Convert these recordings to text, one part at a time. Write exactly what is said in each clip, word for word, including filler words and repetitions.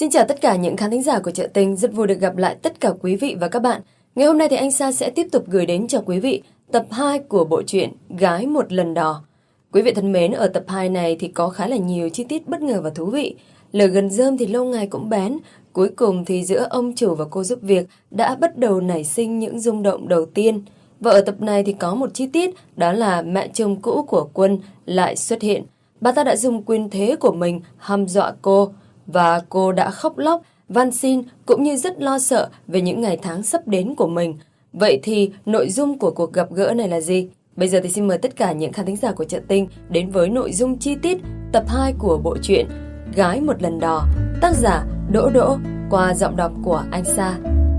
Xin chào tất cả những khán thính giả của Chợ Tình, rất vui được gặp lại tất cả quý vị và các bạn. Ngày hôm nay thì anh Sa sẽ tiếp tục gửi đến cho quý vị tập hai của bộ truyện Gái Một Lần Đò. Quý vị thân mến, ở tập hai này thì có khá là nhiều chi tiết bất ngờ và thú vị. Lời gần rơm thì lâu ngày cũng bén. Cuối cùng thì giữa ông chủ và cô giúp việc đã bắt đầu nảy sinh những rung động đầu tiên. Và ở tập này thì có một chi tiết, đó là mẹ chồng cũ của Quân lại xuất hiện. Bà ta đã dùng quyền thế của mình hăm dọa cô, và cô đã khóc lóc, van xin cũng như rất lo sợ về những ngày tháng sắp đến của mình. Vậy thì nội dung của cuộc gặp gỡ này là gì? Bây giờ thì xin mời tất cả những khán thính giả của Chợ Tinh đến với nội dung chi tiết tập hai của bộ truyện Gái Một Lần Đò, tác giả Đỗ Đỗ, qua giọng đọc của anh Sa.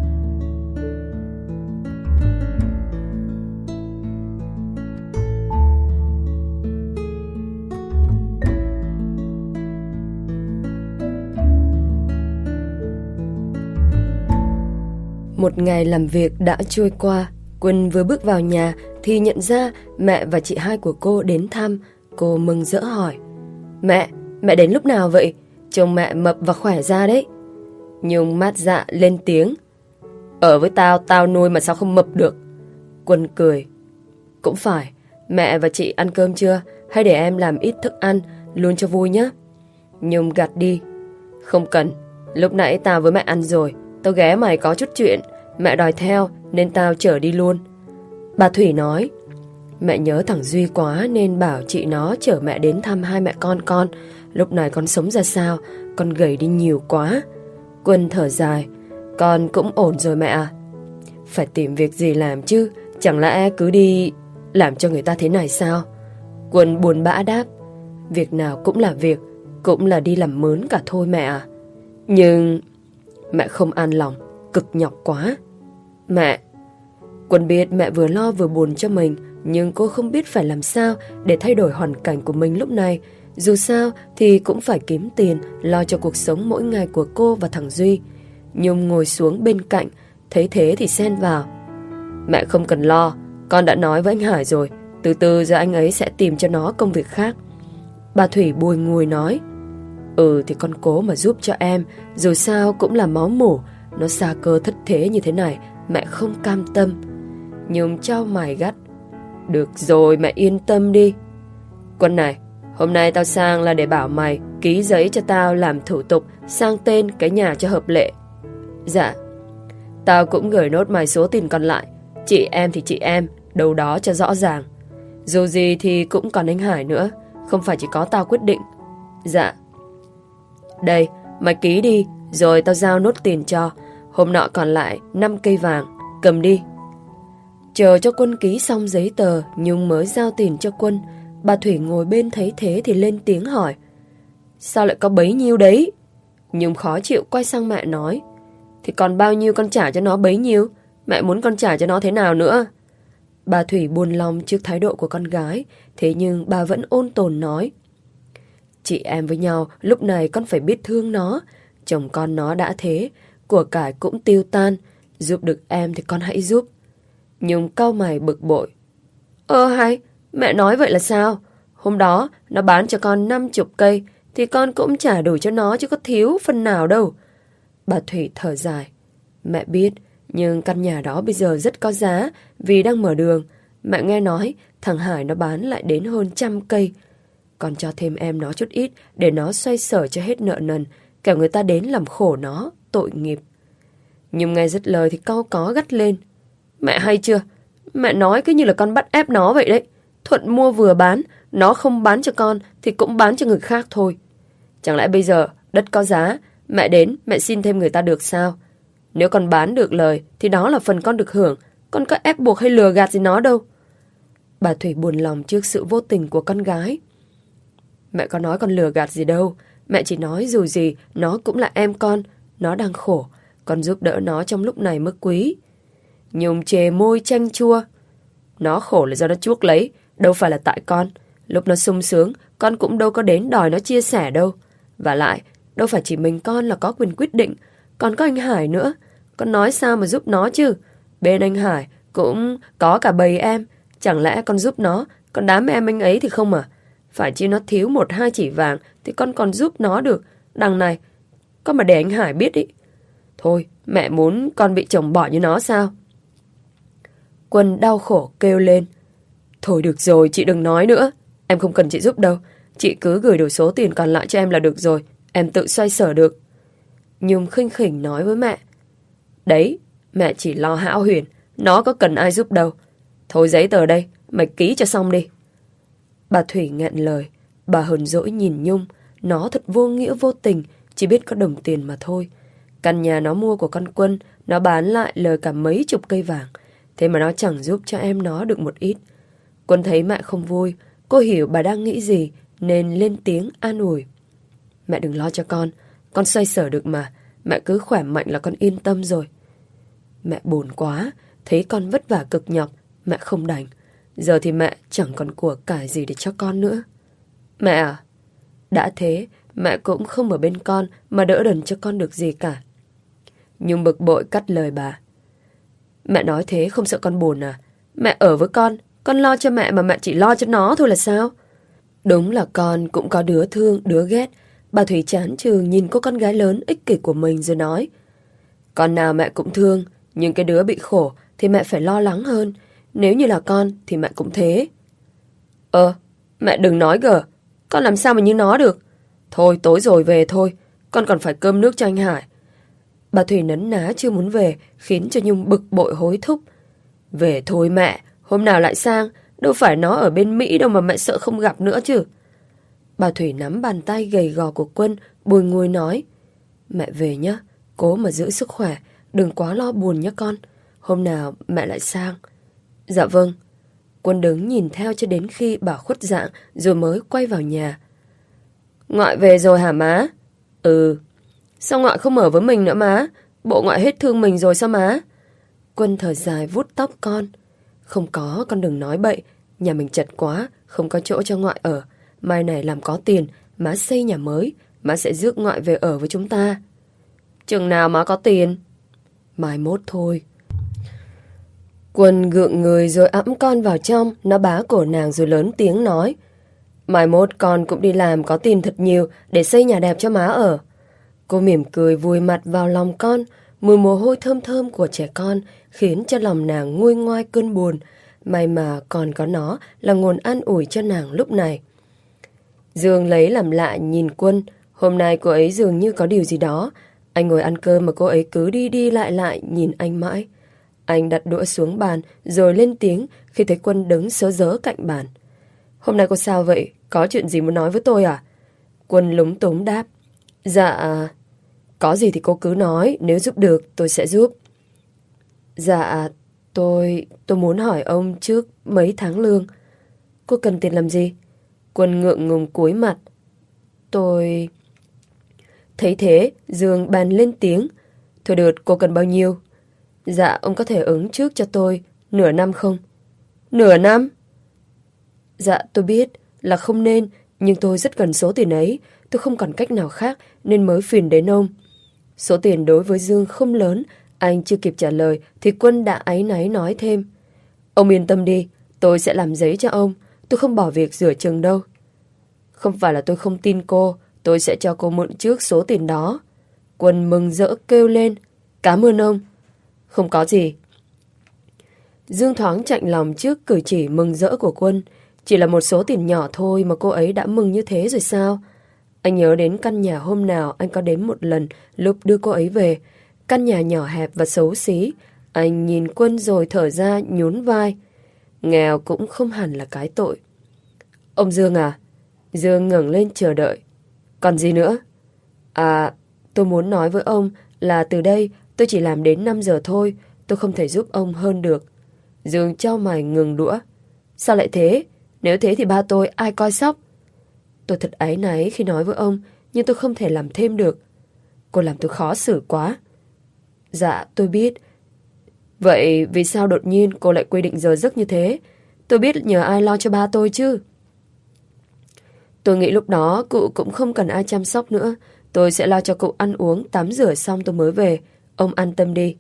Một ngày làm việc đã trôi qua, Quân vừa bước vào nhà thì nhận ra mẹ và chị hai của cô đến thăm. Cô mừng rỡ hỏi: Mẹ, mẹ đến lúc nào vậy? Trông mẹ mập và khỏe ra đấy. Nhung mát dạ lên tiếng: Ở với tao, tao nuôi mà sao không mập được? Quân cười: Cũng phải, mẹ và chị ăn cơm chưa? Hay để em làm ít thức ăn luôn cho vui nhé. Nhung gạt đi: Không cần, lúc nãy tao với mẹ ăn rồi. Tao ghé mày có chút chuyện, mẹ đòi theo nên tao chở đi luôn. Bà Thủy nói: Mẹ nhớ thằng Duy quá nên bảo chị nó chở mẹ đến thăm hai mẹ con con. Lúc này con sống ra sao? Con gầy đi nhiều quá. Quân thở dài: Con cũng ổn rồi mẹ à. Phải tìm việc gì làm chứ, chẳng lẽ cứ đi làm cho người ta thế này sao? Quân buồn bã đáp: Việc nào cũng là việc, cũng là đi làm mướn cả thôi mẹ à. Nhưng mẹ không an lòng, cực nhọc quá. Mẹ... Quân biết mẹ vừa lo vừa buồn cho mình, nhưng cô không biết phải làm sao để thay đổi hoàn cảnh của mình lúc này. Dù sao thì cũng phải kiếm tiền, lo cho cuộc sống mỗi ngày của cô và thằng Duy. Nhung ngồi xuống bên cạnh, thấy thế thì xen vào: Mẹ không cần lo, con đã nói với anh Hải rồi, từ từ giờ anh ấy sẽ tìm cho nó công việc khác. Bà Thủy bùi ngùi nói: Ừ thì con cố mà giúp cho em, dù sao cũng là máu mủ. Nó xa cơ thất thế như thế này, mẹ không cam tâm. Nhung chau mày gắt: Được rồi, mẹ yên tâm đi. Quân này, hôm nay tao sang là để bảo mày ký giấy cho tao làm thủ tục sang tên cái nhà cho hợp lệ. Dạ. Tao cũng gửi nốt mày số tiền còn lại. Chị em thì chị em, đâu đó cho rõ ràng. Dù gì thì cũng còn anh Hải nữa, không phải chỉ có tao quyết định. Dạ. Đây, mày ký đi, rồi tao giao nốt tiền cho. Hôm nọ còn lại năm cây vàng, cầm đi. Chờ cho Quân ký xong giấy tờ, Nhung mới giao tiền cho Quân. Bà Thủy ngồi bên thấy thế thì lên tiếng hỏi: Sao lại có bấy nhiêu đấy? Nhung khó chịu quay sang mẹ nói: Thì còn bao nhiêu con trả cho nó bấy nhiêu. Mẹ muốn con trả cho nó thế nào nữa? Bà Thủy buồn lòng trước thái độ của con gái, thế nhưng bà vẫn ôn tồn nói: Chị em với nhau, lúc này con phải biết thương nó. Chồng con nó đã thế, của cải cũng tiêu tan. Giúp được em thì con hãy giúp. Nhung cau mày bực bội: Ơ hay, mẹ nói vậy là sao? Hôm đó nó bán cho con năm chục cây thì con cũng trả đủ cho nó chứ có thiếu phần nào đâu. Bà Thủy thở dài: Mẹ biết, nhưng căn nhà đó bây giờ rất có giá vì đang mở đường. Mẹ nghe nói thằng Hải nó bán lại đến hơn trăm cây. Con cho thêm em nó chút ít để nó xoay sở cho hết nợ nần, kẻo người ta đến làm khổ nó, tội nghiệp. Nhưng nghe dứt lời thì cau có gắt lên: Mẹ hay chưa? Mẹ nói cứ như là con bắt ép nó vậy đấy. Thuận mua vừa bán, nó không bán cho con thì cũng bán cho người khác thôi. Chẳng lẽ bây giờ đất có giá, mẹ đến mẹ xin thêm người ta được sao? Nếu con bán được lời thì đó là phần con được hưởng, con có ép buộc hay lừa gạt gì nó đâu. Bà Thủy buồn lòng trước sự vô tình của con gái. Mẹ có nói con lừa gạt gì đâu. Mẹ chỉ nói dù gì nó cũng là em con. Nó đang khổ, con giúp đỡ nó trong lúc này mới quý. Nhung chề môi chanh chua: Nó khổ là do nó chuốc lấy, đâu phải là tại con. Lúc nó sung sướng, con cũng đâu có đến đòi nó chia sẻ đâu. Và lại, đâu phải chỉ mình con là có quyền quyết định, còn có anh Hải nữa. Con nói sao mà giúp nó chứ? Bên anh Hải cũng có cả bầy em. Chẳng lẽ con giúp nó, còn đám em anh ấy thì không à? Phải chi nó thiếu một hai chỉ vàng thì con còn giúp nó được. Đằng này, Con mà để anh Hải biết ý. Thôi, mẹ muốn con bị chồng bỏ như nó sao? Quân đau khổ kêu lên. Thôi được rồi, chị đừng nói nữa. Em không cần chị giúp đâu. Chị cứ gửi đủ số tiền còn lại cho em là được rồi. Em tự xoay sở được. Nhung khinh khỉnh nói với mẹ. Đấy, mẹ chỉ lo Hão Huyền. Nó có cần ai giúp đâu. Thôi giấy tờ đây, mày ký cho xong đi. Bà Thủy nghẹn lời. Bà hờn dỗi nhìn Nhung. Nó thật vô nghĩa vô tình, chỉ biết có đồng tiền mà thôi. Căn nhà nó mua của con Quân, nó bán lại lời cả mấy chục cây vàng. Thế mà nó chẳng giúp cho em nó được một ít. Quân thấy mẹ không vui. Cô hiểu bà đang nghĩ gì, nên lên tiếng an ủi. Mẹ đừng lo cho con. Con xoay sở được mà. Mẹ cứ khỏe mạnh là con yên tâm rồi. Mẹ buồn quá. Thấy con vất vả cực nhọc, mẹ không đành. Giờ thì mẹ chẳng còn của cải gì để cho con nữa. Mẹ à, đã thế mẹ cũng không ở bên con mà đỡ đần cho con được gì cả. Nhung bực bội cắt lời bà. Mẹ nói thế không sợ con buồn à? Mẹ ở với con, con lo cho mẹ mà mẹ chỉ lo cho nó thôi là sao? Đúng là con cũng có đứa thương, đứa ghét. Bà Thủy chán chường nhìn cô con gái lớn ích kỷ của mình rồi nói. Con nào mẹ cũng thương, nhưng cái đứa bị khổ thì mẹ phải lo lắng hơn. Nếu như là con thì mẹ cũng thế. Ờ, mẹ đừng nói gở. Con làm sao mà như nó được. Thôi tối rồi về thôi. Con còn phải cơm nước cho anh Hải. Bà Thủy nấn ná chưa muốn về, khiến cho Nhung bực bội hối thúc. Về thôi mẹ, hôm nào lại sang. Đâu phải nó ở bên Mỹ đâu mà mẹ sợ không gặp nữa chứ. Bà Thủy nắm bàn tay gầy gò của Quân, bùi ngùi nói. Mẹ về nhé, cố mà giữ sức khỏe, đừng quá lo buồn nhé con. Hôm nào mẹ lại sang. Dạ vâng. Quân đứng nhìn theo cho đến khi bà khuất dạng rồi mới quay vào nhà. Ngoại về rồi hả má? Ừ. Sao ngoại không ở với mình nữa má? Bộ ngoại hết thương mình rồi sao má? Quân thở dài vuốt tóc con. Không có, con đừng nói bậy. Nhà mình chật quá, không có chỗ cho ngoại ở. Mai này làm có tiền, má xây nhà mới. Má sẽ rước ngoại về ở với chúng ta. Chừng nào má có tiền? Mai mốt thôi. Quân gượng người rồi ẵm con vào trong. Nó bá cổ nàng rồi lớn tiếng nói. Mai mốt con cũng đi làm có tiền thật nhiều để xây nhà đẹp cho má ở. Cô mỉm cười vùi mặt vào lòng con. Mùi mồ hôi thơm thơm của trẻ con khiến cho lòng nàng nguôi ngoai cơn buồn. May mà còn có nó là nguồn an ủi cho nàng lúc này. Dương lấy làm lạ nhìn Quân. Hôm nay cô ấy dường như có điều gì đó. Anh ngồi ăn cơm mà cô ấy cứ đi đi lại lại nhìn anh mãi. Anh đặt đũa xuống bàn rồi lên tiếng khi thấy Quân đứng sớ rớ cạnh bàn. Hôm nay cô sao vậy? Có chuyện gì muốn nói với tôi à? Quân lúng túng đáp. Dạ, có gì thì cô cứ nói, nếu giúp được tôi sẽ giúp. Dạ, tôi, tôi muốn hỏi ông trước mấy tháng lương. Cô cần tiền làm gì? Quân ngượng ngùng cúi mặt. Tôi... Thấy thế, Dương bàn lên tiếng. Thôi được, cô cần bao nhiêu? Dạ, ông có thể ứng trước cho tôi nửa năm không? Nửa năm? Dạ, tôi biết là không nên, nhưng tôi rất cần số tiền ấy. Tôi không còn cách nào khác nên mới phiền đến ông. Số tiền đối với Dương không lớn. Anh chưa kịp trả lời thì Quân đã áy náy nói thêm. Ông yên tâm đi, tôi sẽ làm giấy cho ông. Tôi không bỏ việc rửa chừng đâu. Không phải là tôi không tin cô, tôi sẽ cho cô mượn trước số tiền đó. Quân mừng rỡ kêu lên. Cảm ơn ông. Không có gì. Dương thoáng chạnh lòng trước cử chỉ mừng rỡ của Quân. Chỉ là một số tiền nhỏ thôi mà cô ấy đã mừng như thế rồi sao? Anh nhớ đến căn nhà hôm nào anh có đến một lần lúc đưa cô ấy về. Căn nhà nhỏ hẹp và xấu xí. Anh nhìn Quân rồi thở ra nhún vai. Nghèo cũng không hẳn là cái tội. Ông Dương à? Dương ngẩng lên chờ đợi. Còn gì nữa? À, tôi muốn nói với ông là từ đây tôi chỉ làm đến năm giờ thôi. Tôi không thể giúp ông hơn được. Dương chau mày ngừng đũa. Sao lại thế? Nếu thế thì ba tôi ai coi sóc? Tôi thật áy náy khi nói với ông, nhưng tôi không thể làm thêm được. Cô làm tôi khó xử quá. Dạ, tôi biết. Vậy vì sao đột nhiên cô lại quy định giờ giấc như thế? Tôi biết nhờ ai lo cho ba tôi chứ. Tôi nghĩ lúc đó cụ cũng không cần ai chăm sóc nữa. Tôi sẽ lo cho cụ ăn uống, tắm rửa xong tôi mới về. Ông an tâm đi.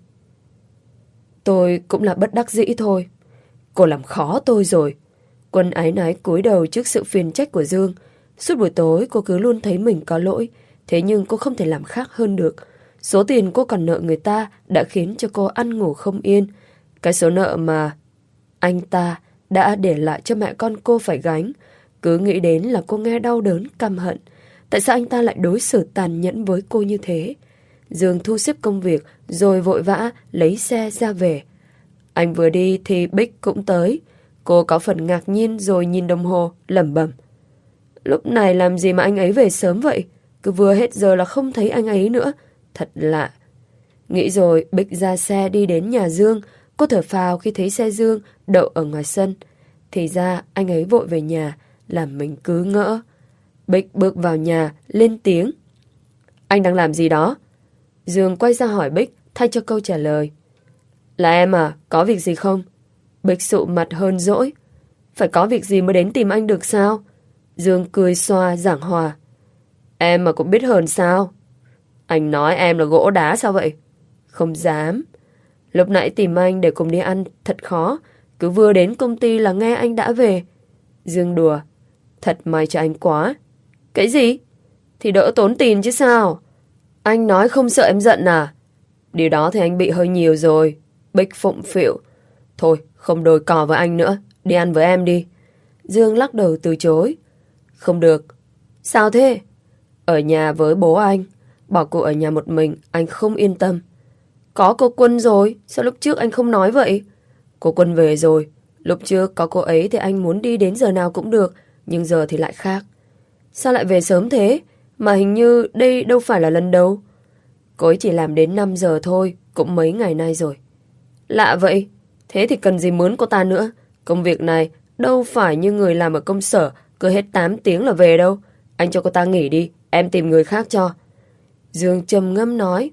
Tôi cũng là bất đắc dĩ thôi. Cô làm khó tôi rồi. Quân áy náy cúi đầu trước sự phiền trách của Dương. Suốt buổi tối cô cứ luôn thấy mình có lỗi. Thế nhưng cô không thể làm khác hơn được. Số tiền cô còn nợ người ta đã khiến cho cô ăn ngủ không yên. Cái số nợ mà anh ta đã để lại cho mẹ con cô phải gánh. Cứ nghĩ đến là cô nghe đau đớn, căm hận. Tại sao anh ta lại đối xử tàn nhẫn với cô như thế? Dương thu xếp công việc rồi vội vã lấy xe ra về. Anh vừa đi thì Bích cũng tới. Cô có phần ngạc nhiên rồi nhìn đồng hồ, lẩm bẩm. Lúc này làm gì mà anh ấy về sớm vậy? Cứ vừa hết giờ là không thấy anh ấy nữa. Thật lạ. Nghĩ rồi Bích ra xe đi đến nhà Dương. Cô thở phào khi thấy xe Dương đậu ở ngoài sân. Thì ra anh ấy vội về nhà, làm mình cứ ngỡ. Bích bước vào nhà, lên tiếng. Anh đang làm gì đó? Dương quay ra hỏi Bích, thay cho câu trả lời. Là em à, có việc gì không? Bích sụ mặt hơn dỗi. Phải có việc gì mới đến tìm anh được sao? Dương cười xoa giảng hòa. Em mà cũng biết hờn sao? Anh nói em là gỗ đá sao vậy? Không dám. Lúc nãy tìm anh để cùng đi ăn thật khó. Cứ vừa đến công ty là nghe anh đã về. Dương đùa. Thật may cho anh quá. Cái gì? Thì đỡ tốn tiền chứ sao? Anh nói không sợ em giận à? Điều đó thì anh bị hơi nhiều rồi. Bích phụng phịu. Thôi không đôi cò với anh nữa. Đi ăn với em đi. Dương lắc đầu từ chối. Không được. Sao thế? Ở nhà với bố anh. Bảo cô ở nhà một mình anh không yên tâm. Có cô Quân rồi. Sao lúc trước anh không nói vậy? Cô Quân về rồi. Lúc trước có cô ấy thì anh muốn đi đến giờ nào cũng được. Nhưng giờ thì lại khác. Sao lại về sớm thế? Mà hình như đây đâu phải là lần đầu. Cô ấy chỉ làm đến năm giờ thôi. Cũng mấy ngày nay rồi. Lạ vậy. Thế thì cần gì mướn cô ta nữa. Công việc này đâu phải như người làm ở công sở. Cứ hết tám tiếng là về đâu. Anh cho cô ta nghỉ đi. Em tìm người khác cho. Dương trầm ngâm nói.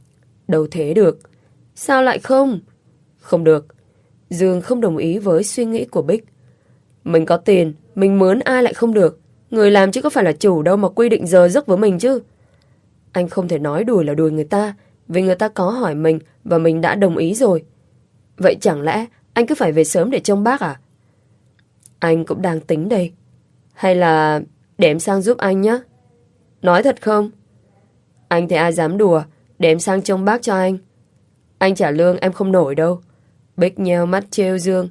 Đâu thế được. Sao lại không? Không được. Dương không đồng ý với suy nghĩ của Bích. Mình có tiền, mình mướn ai lại không được. Người làm chứ có phải là chủ đâu mà quy định giờ giấc với mình chứ. Anh không thể nói đùi là đùi người ta. Vì người ta có hỏi mình và mình đã đồng ý rồi. Vậy chẳng lẽ anh cứ phải về sớm để trông bác à? Anh cũng đang tính đây. Hay là để em sang giúp anh nhé? Nói thật không? Anh thì ai dám đùa. Để em sang trông bác cho anh. Anh trả lương em không nổi đâu. Bích nheo mắt trêu Dương.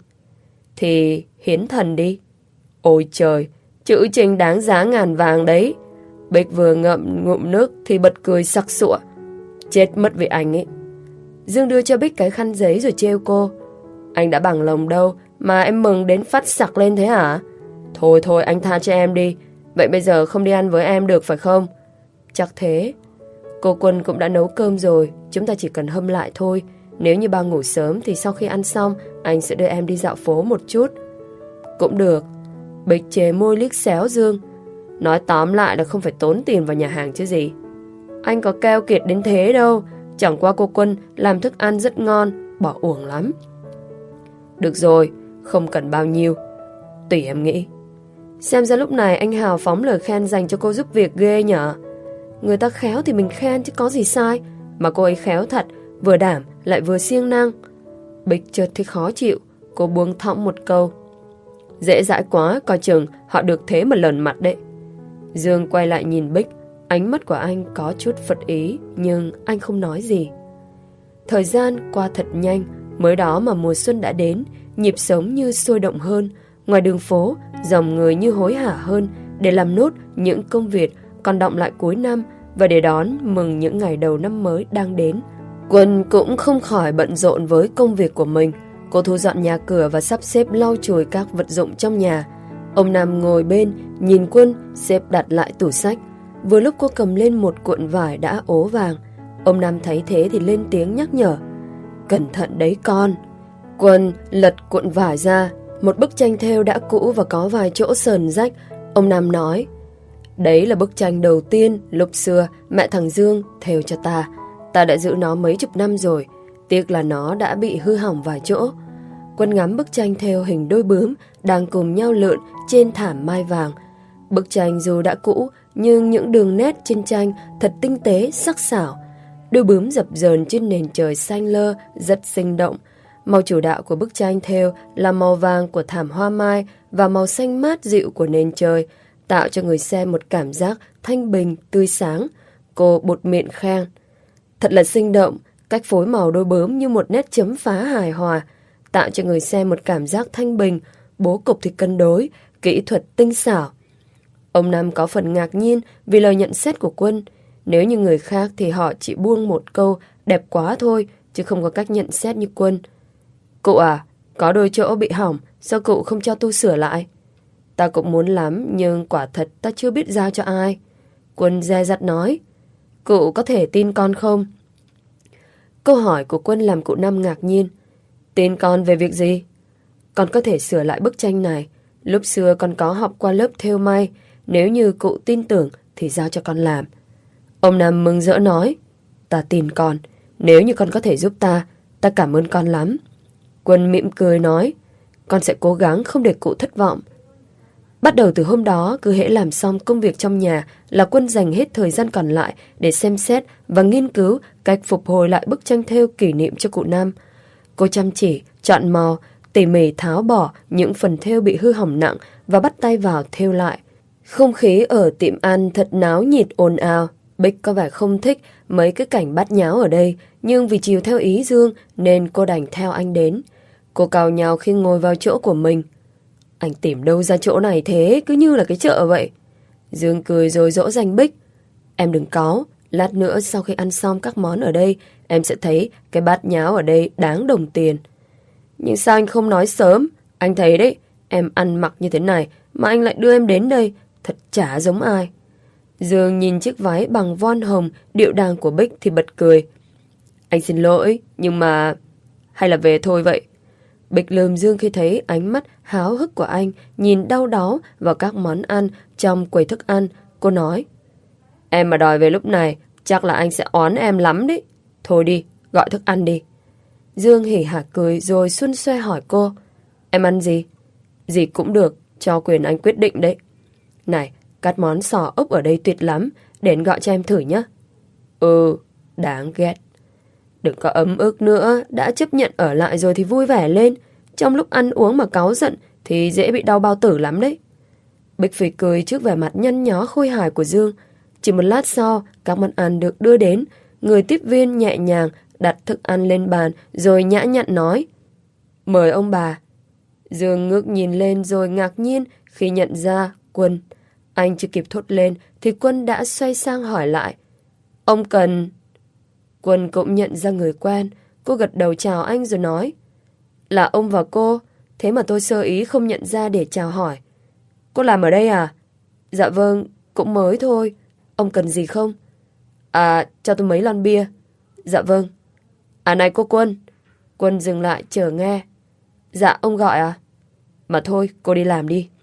Thì hiến thần đi. Ôi trời, chữ Trinh đáng giá ngàn vàng đấy. Bích vừa ngậm ngụm nước thì bật cười sặc sụa. Chết mất vì anh ấy. Dương đưa cho Bích cái khăn giấy rồi trêu cô. Anh đã bằng lòng đâu mà em mừng đến phát sặc lên thế hả? Thôi thôi anh tha cho em đi. Vậy bây giờ không đi ăn với em được phải không? Chắc thế. Cô Quân cũng đã nấu cơm rồi. Chúng ta chỉ cần hâm lại thôi. Nếu như ba ngủ sớm thì sau khi ăn xong anh sẽ đưa em đi dạo phố một chút. Cũng được. Bích chề môi liếc xéo Dương. Nói tóm lại là không phải tốn tiền vào nhà hàng chứ gì. Anh có keo kiệt đến thế đâu. Chẳng qua cô Quân làm thức ăn rất ngon. Bỏ uổng lắm. Được rồi, không cần bao nhiêu. Tùy em nghĩ. Xem ra lúc này anh hào phóng lời khen dành cho cô giúp việc ghê nhở. Người ta khéo thì mình khen chứ có gì sai. Mà cô ấy khéo thật. Vừa đảm lại vừa siêng năng. Bích chợt thấy khó chịu. Cô buông thõng một câu. Dễ dãi quá, coi chừng họ được thế mà lờn mặt đấy. Dương quay lại nhìn Bích. Ánh mắt của anh có chút phật ý. Nhưng anh không nói gì. Thời gian qua thật nhanh. Mới đó mà mùa xuân đã đến. Nhịp sống như sôi động hơn. Ngoài đường phố, dòng người như hối hả hơn để làm nốt những công việc còn đọng lại cuối năm và để đón mừng những ngày đầu năm mới đang đến. Quân cũng không khỏi bận rộn với công việc của mình. Cô thu dọn nhà cửa và sắp xếp lau chùi các vật dụng trong nhà. Ông Nam ngồi bên, nhìn Quân xếp đặt lại tủ sách. Vừa lúc cô cầm lên một cuộn vải đã ố vàng. Ông Nam thấy thế thì lên tiếng nhắc nhở. Cẩn thận đấy con. Quân lật cuộn vải ra. Một bức tranh thêu đã cũ và có vài chỗ sờn rách. Ông Nam nói. Đấy là bức tranh đầu tiên lúc xưa mẹ thằng Dương thêu cho ta. Ta đã giữ nó mấy chục năm rồi. Tiếc là nó đã bị hư hỏng vài chỗ. Quân ngắm bức tranh thêu hình đôi bướm đang cùng nhau lượn trên thảm mai vàng. Bức tranh dù đã cũ nhưng những đường nét trên tranh thật tinh tế, sắc sảo. Đôi bướm dập dờn trên nền trời xanh lơ rất sinh động. Màu chủ đạo của bức tranh thêu là màu vàng của thảm hoa mai và màu xanh mát dịu của nền trời, tạo cho người xem một cảm giác thanh bình, tươi sáng. Cô buột miệng khen. Thật là sinh động, cách phối màu đôi bướm như một nét chấm phá hài hòa, tạo cho người xem một cảm giác thanh bình, bố cục thì cân đối, kỹ thuật tinh xảo. Ông Năm có phần ngạc nhiên vì lời nhận xét của Quân. Nếu như người khác thì họ chỉ buông một câu đẹp quá thôi, chứ không có cách nhận xét như Quân. Cụ à, có đôi chỗ bị hỏng, sao cụ không cho tu sửa lại? Ta cũng muốn lắm, nhưng quả thật ta chưa biết giao cho ai. Quân dè dặt nói. Cụ có thể tin con không? Câu hỏi của Quân làm cụ Năm ngạc nhiên. Tin con về việc gì? Con có thể sửa lại bức tranh này. Lúc xưa con có học qua lớp thêu may. Nếu như cụ tin tưởng thì giao cho con làm. Ông Năm mừng rỡ nói. Ta tin con. Nếu như con có thể giúp ta, ta cảm ơn con lắm. Quân mỉm cười nói. Con sẽ cố gắng không để cụ thất vọng. Bắt đầu từ hôm đó, cứ hễ làm xong công việc trong nhà là Quân dành hết thời gian còn lại để xem xét và nghiên cứu cách phục hồi lại bức tranh thêu kỷ niệm cho cụ Năm. Cô chăm chỉ, chọn màu, tỉ mỉ tháo bỏ những phần thêu bị hư hỏng nặng và bắt tay vào thêu lại. Không khí ở tiệm ăn thật náo nhiệt ồn ào. Bích có vẻ không thích mấy cái cảnh bát nháo ở đây, nhưng vì chiều theo ý Dương nên cô đành theo anh đến. Cô cào nhào khi ngồi vào chỗ của mình. Anh tìm đâu ra chỗ này thế, cứ như là cái chợ vậy. Dương cười rồi dỗ dành Bích. Em đừng cáu, lát nữa sau khi ăn xong các món ở đây, em sẽ thấy cái bát nháo ở đây đáng đồng tiền. Nhưng sao anh không nói sớm? Anh thấy đấy, em ăn mặc như thế này mà anh lại đưa em đến đây, thật chả giống ai. Dương nhìn chiếc váy bằng voan hồng điệu đàng của Bích thì bật cười. Anh xin lỗi, nhưng mà... hay là về thôi vậy? Bích lườm Dương khi thấy ánh mắt háo hức của anh nhìn đau đáu vào các món ăn trong quầy thức ăn. Cô nói, em mà đòi về lúc này chắc là anh sẽ oán em lắm đấy. Thôi đi, gọi thức ăn đi. Dương hỉ hả cười rồi xuân xoe hỏi cô, em ăn gì? Gì cũng được, cho quyền anh quyết định đấy. Này, các món sò ốc ở đây tuyệt lắm, đến gọi cho em thử nhé. Ừ, đáng ghét. Đừng có ấm ức nữa, đã chấp nhận ở lại rồi thì vui vẻ lên. Trong lúc ăn uống mà cáu giận thì dễ bị đau bao tử lắm đấy. Bích phì cười trước vẻ mặt nhăn nhó khôi hài của Dương. Chỉ một lát sau, các món ăn được đưa đến. Người tiếp viên nhẹ nhàng đặt thức ăn lên bàn rồi nhã nhặn nói, mời ông bà. Dương ngước nhìn lên rồi ngạc nhiên khi nhận ra Quân. Anh chưa kịp thốt lên thì Quân đã xoay sang hỏi lại, ông cần... Quân cũng nhận ra người quen. Cô gật đầu chào anh rồi nói, là ông và cô. Thế mà tôi sơ ý không nhận ra để chào hỏi. Cô làm ở đây à? Dạ vâng, cũng mới thôi. Ông cần gì không? À, cho tôi mấy lon bia. Dạ vâng. À này cô Quân. Quân dừng lại chờ nghe. Dạ ông gọi à? Mà thôi, cô đi làm đi.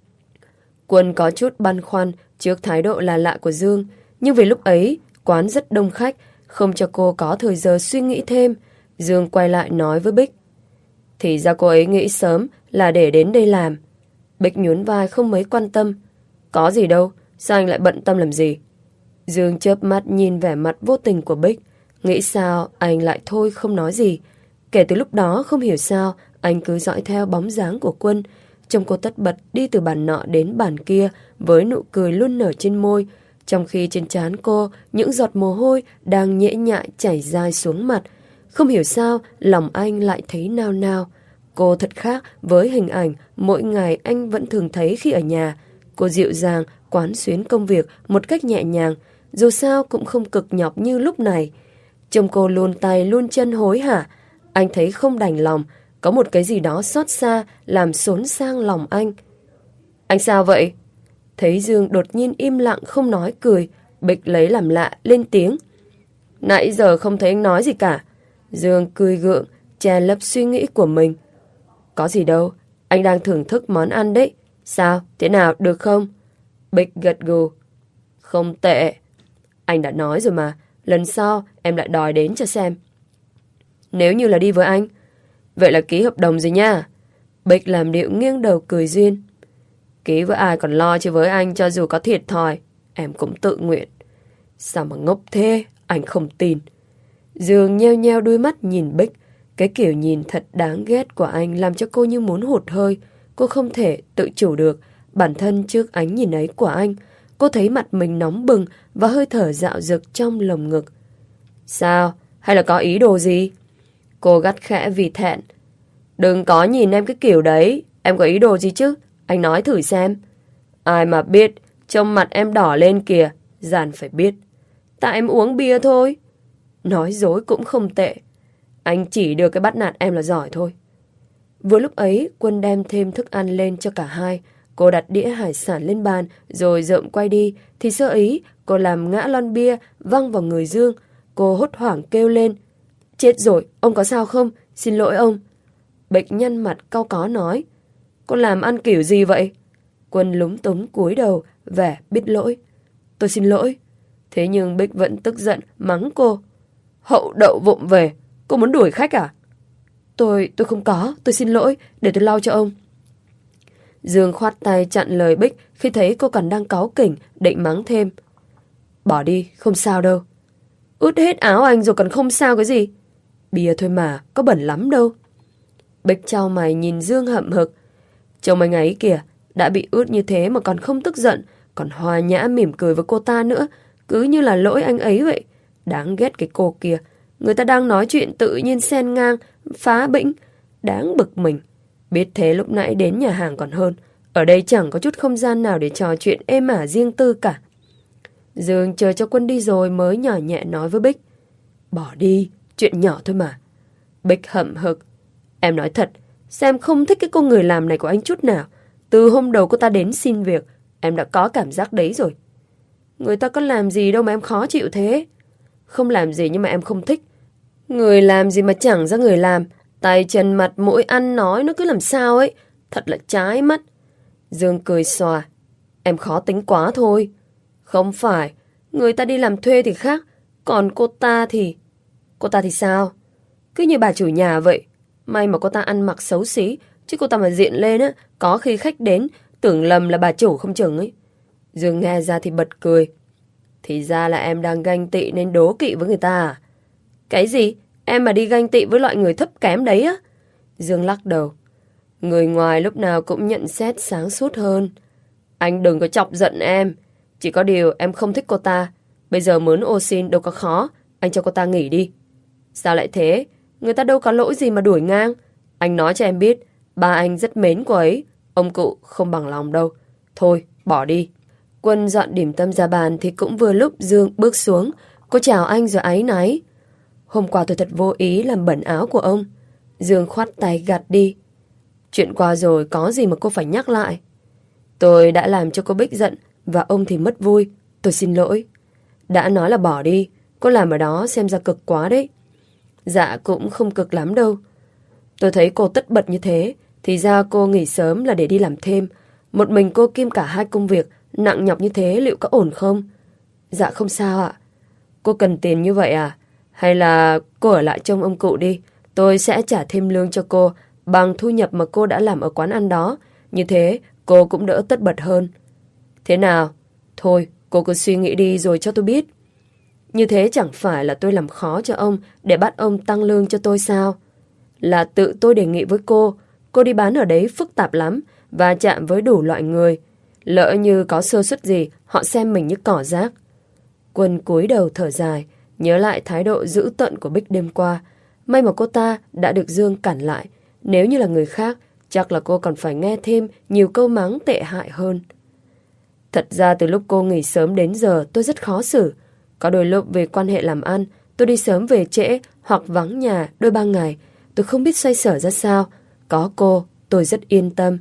Quân có chút băn khoăn trước thái độ là lạ của Dương. Nhưng vì lúc ấy, quán rất đông khách, không cho cô có thời giờ suy nghĩ thêm. Dương quay lại nói với Bích, thì ra cô ấy nghĩ sớm là để đến đây làm. Bích nhún vai không mấy quan tâm. Có gì đâu, sao anh lại bận tâm làm gì? Dương chớp mắt nhìn vẻ mặt vô tình của Bích. Nghĩ sao anh lại thôi không nói gì. Kể từ lúc đó không hiểu sao anh cứ dõi theo bóng dáng của Quân. Trông cô tất bật đi từ bàn nọ đến bàn kia với nụ cười luôn nở trên môi, trong khi trên trán cô những giọt mồ hôi đang nhễ nhại chảy dài xuống mặt. Không hiểu sao lòng anh lại thấy nao nao. Cô thật khác với hình ảnh mỗi ngày anh vẫn thường thấy khi ở nhà. Cô dịu dàng, quán xuyến công việc một cách nhẹ nhàng, dù sao cũng không cực nhọc như lúc này. Trông cô luôn tay luôn chân hối hả. Anh thấy không đành lòng, có một cái gì đó xót xa làm xốn sang lòng anh. Anh sao vậy? Thấy Dương đột nhiên im lặng không nói cười, Bích lấy làm lạ lên tiếng. Nãy giờ không thấy anh nói gì cả. Dương cười gượng, che lấp suy nghĩ của mình. Có gì đâu, anh đang thưởng thức món ăn đấy. Sao, thế nào, được không? Bích gật gù. Không tệ. Anh đã nói rồi mà, lần sau em lại đòi đến cho xem. Nếu như là đi với anh, vậy là ký hợp đồng rồi nha. Bích làm điệu nghiêng đầu cười duyên. Ký với ai còn lo, chứ với anh cho dù có thiệt thòi em cũng tự nguyện. Sao mà ngốc thế, anh không tin. Dương nheo nheo đôi mắt nhìn Bích. Cái kiểu nhìn thật đáng ghét của anh làm cho cô như muốn hụt hơi. Cô không thể tự chủ được bản thân trước ánh nhìn ấy của anh. Cô cô thấy mặt mình nóng bừng và hơi thở dạo dực trong lồng ngực. Sao? Hay là có ý đồ gì? Cô gắt khẽ vì thẹn. Đừng có nhìn em cái kiểu đấy. Em có ý đồ gì chứ? Anh nói thử xem. Ai mà biết, trông mặt em đỏ lên kìa. Giản phải biết. Tại em uống bia thôi. Nói dối cũng không tệ. Anh chỉ được cái bắt nạt em là giỏi thôi. Vừa lúc ấy, Quân đem thêm thức ăn lên cho cả hai. Cô đặt đĩa hải sản lên bàn rồi rợm quay đi. Thì sơ ý, cô làm ngã lon bia văng vào người Dương. Cô hốt hoảng kêu lên. Chết rồi, ông có sao không? Xin lỗi ông. Bịch nhăn mặt cau có nói. Cô làm ăn kiểu gì vậy? Quân lúng túng cúi đầu, vẻ biết lỗi. Tôi xin lỗi. Thế nhưng Bích vẫn tức giận mắng cô. Hậu đậu vụng về, cô muốn đuổi khách à? Tôi, tôi không có, tôi xin lỗi, để tôi lau cho ông. Dương khoát tay chặn lời Bích khi thấy cô còn đang cáu kỉnh, định mắng thêm. Bỏ đi, không sao đâu. Ướt hết áo anh rồi còn không sao cái gì? Bia thôi mà, có bẩn lắm đâu. Bích chau mày nhìn Dương hậm hực. Trông anh ấy kìa, đã bị ướt như thế mà còn không tức giận, còn hòa nhã mỉm cười với cô ta nữa, cứ như là lỗi anh ấy vậy. Đáng ghét cái cô kia, người ta đang nói chuyện tự nhiên xen ngang, phá bĩnh, đáng bực mình. Biết thế lúc nãy đến nhà hàng còn hơn, ở đây chẳng có chút không gian nào để trò chuyện êm ả riêng tư cả. Dương chờ cho Quân đi rồi mới nhỏ nhẹ nói với Bích. Bỏ đi, chuyện nhỏ thôi mà. Bích hậm hực. Em nói thật, xem không thích cái cô người làm này của anh chút nào. Từ hôm đầu cô ta đến xin việc, em đã có cảm giác đấy rồi. Người ta có làm gì đâu mà em khó chịu thế. Không làm gì nhưng mà em không thích. Người làm gì mà chẳng ra người làm. Tay chân mặt mũi ăn nói nó cứ làm sao ấy. Thật là trái mắt. Dương cười xòa. Em khó tính quá thôi. Không phải, người ta đi làm thuê thì khác. Còn cô ta thì... Cô ta thì sao? Cứ như bà chủ nhà vậy. May mà cô ta ăn mặc xấu xí. Chứ cô ta mà diện lên á, có khi khách đến tưởng lầm là bà chủ không chừng ấy. Dương nghe ra thì bật cười. Thì ra là em đang ganh tị nên đố kỵ với người ta à? Cái gì? Em mà đi ganh tị với loại người thấp kém đấy á? Dương lắc đầu. Người ngoài lúc nào cũng nhận xét sáng suốt hơn. Anh đừng có chọc giận em. Chỉ có điều em không thích cô ta. Bây giờ mướn ô xin đâu có khó. Anh cho cô ta nghỉ đi. Sao lại thế? Người ta đâu có lỗi gì mà đuổi ngang. Anh nói cho em biết, ba anh rất mến cô ấy. Ông cụ không bằng lòng đâu. Thôi, bỏ đi. Quân dọn điểm tâm ra bàn thì cũng vừa lúc Dương bước xuống. Cô chào anh rồi áy náy. Hôm qua tôi thật vô ý làm bẩn áo của ông. Dương khoát tay gạt đi. Chuyện qua rồi có gì mà cô phải nhắc lại. Tôi đã làm cho cô Bích giận và ông thì mất vui. Tôi xin lỗi. Đã nói là bỏ đi. Cô làm ở đó xem ra cực quá đấy. Dạ cũng không cực lắm đâu. Tôi thấy cô tất bật như thế thì ra cô nghỉ sớm là để đi làm thêm. Một mình cô kiêm cả hai công việc nặng nhọc như thế liệu có ổn không? Dạ không sao ạ. Cô cần tiền như vậy à? Hay là cô ở lại trông ông cụ đi. Tôi sẽ trả thêm lương cho cô bằng thu nhập mà cô đã làm ở quán ăn đó. Như thế cô cũng đỡ tất bật hơn. Thế nào? Thôi cô cứ suy nghĩ đi rồi cho tôi biết. Như thế chẳng phải là tôi làm khó cho ông để bắt ông tăng lương cho tôi sao? Là tự tôi đề nghị với cô. Cô đi bán ở đấy phức tạp lắm và chạm với đủ loại người. Lỡ như có sơ suất gì họ xem mình như cỏ rác. Quân cúi đầu thở dài, nhớ lại thái độ dữ tợn của Bích đêm qua. May mà cô ta đã được Dương cản lại. Nếu như là người khác, chắc là cô còn phải nghe thêm nhiều câu mắng tệ hại hơn. Thật ra từ lúc cô nghỉ sớm đến giờ tôi rất khó xử. Có đôi lúc về quan hệ làm ăn, tôi đi sớm về trễ hoặc vắng nhà đôi ba ngày. Tôi không biết xoay sở ra sao. Có cô, tôi rất yên tâm.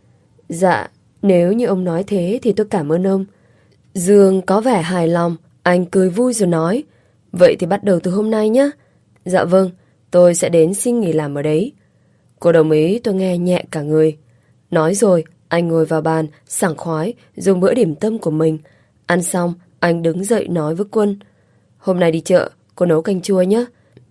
Dạ, nếu như ông nói thế thì tôi cảm ơn ông. Dương có vẻ hài lòng, anh cười vui rồi nói. Vậy thì bắt đầu từ hôm nay nhé. Dạ vâng, tôi sẽ đến xin nghỉ làm ở đấy. Cô đồng ý, tôi nghe nhẹ cả người. Nói rồi, anh ngồi vào bàn, sảng khoái, dùng bữa điểm tâm của mình. Ăn xong, anh đứng dậy nói với Quân. Hôm nay đi chợ, cô nấu canh chua nhé.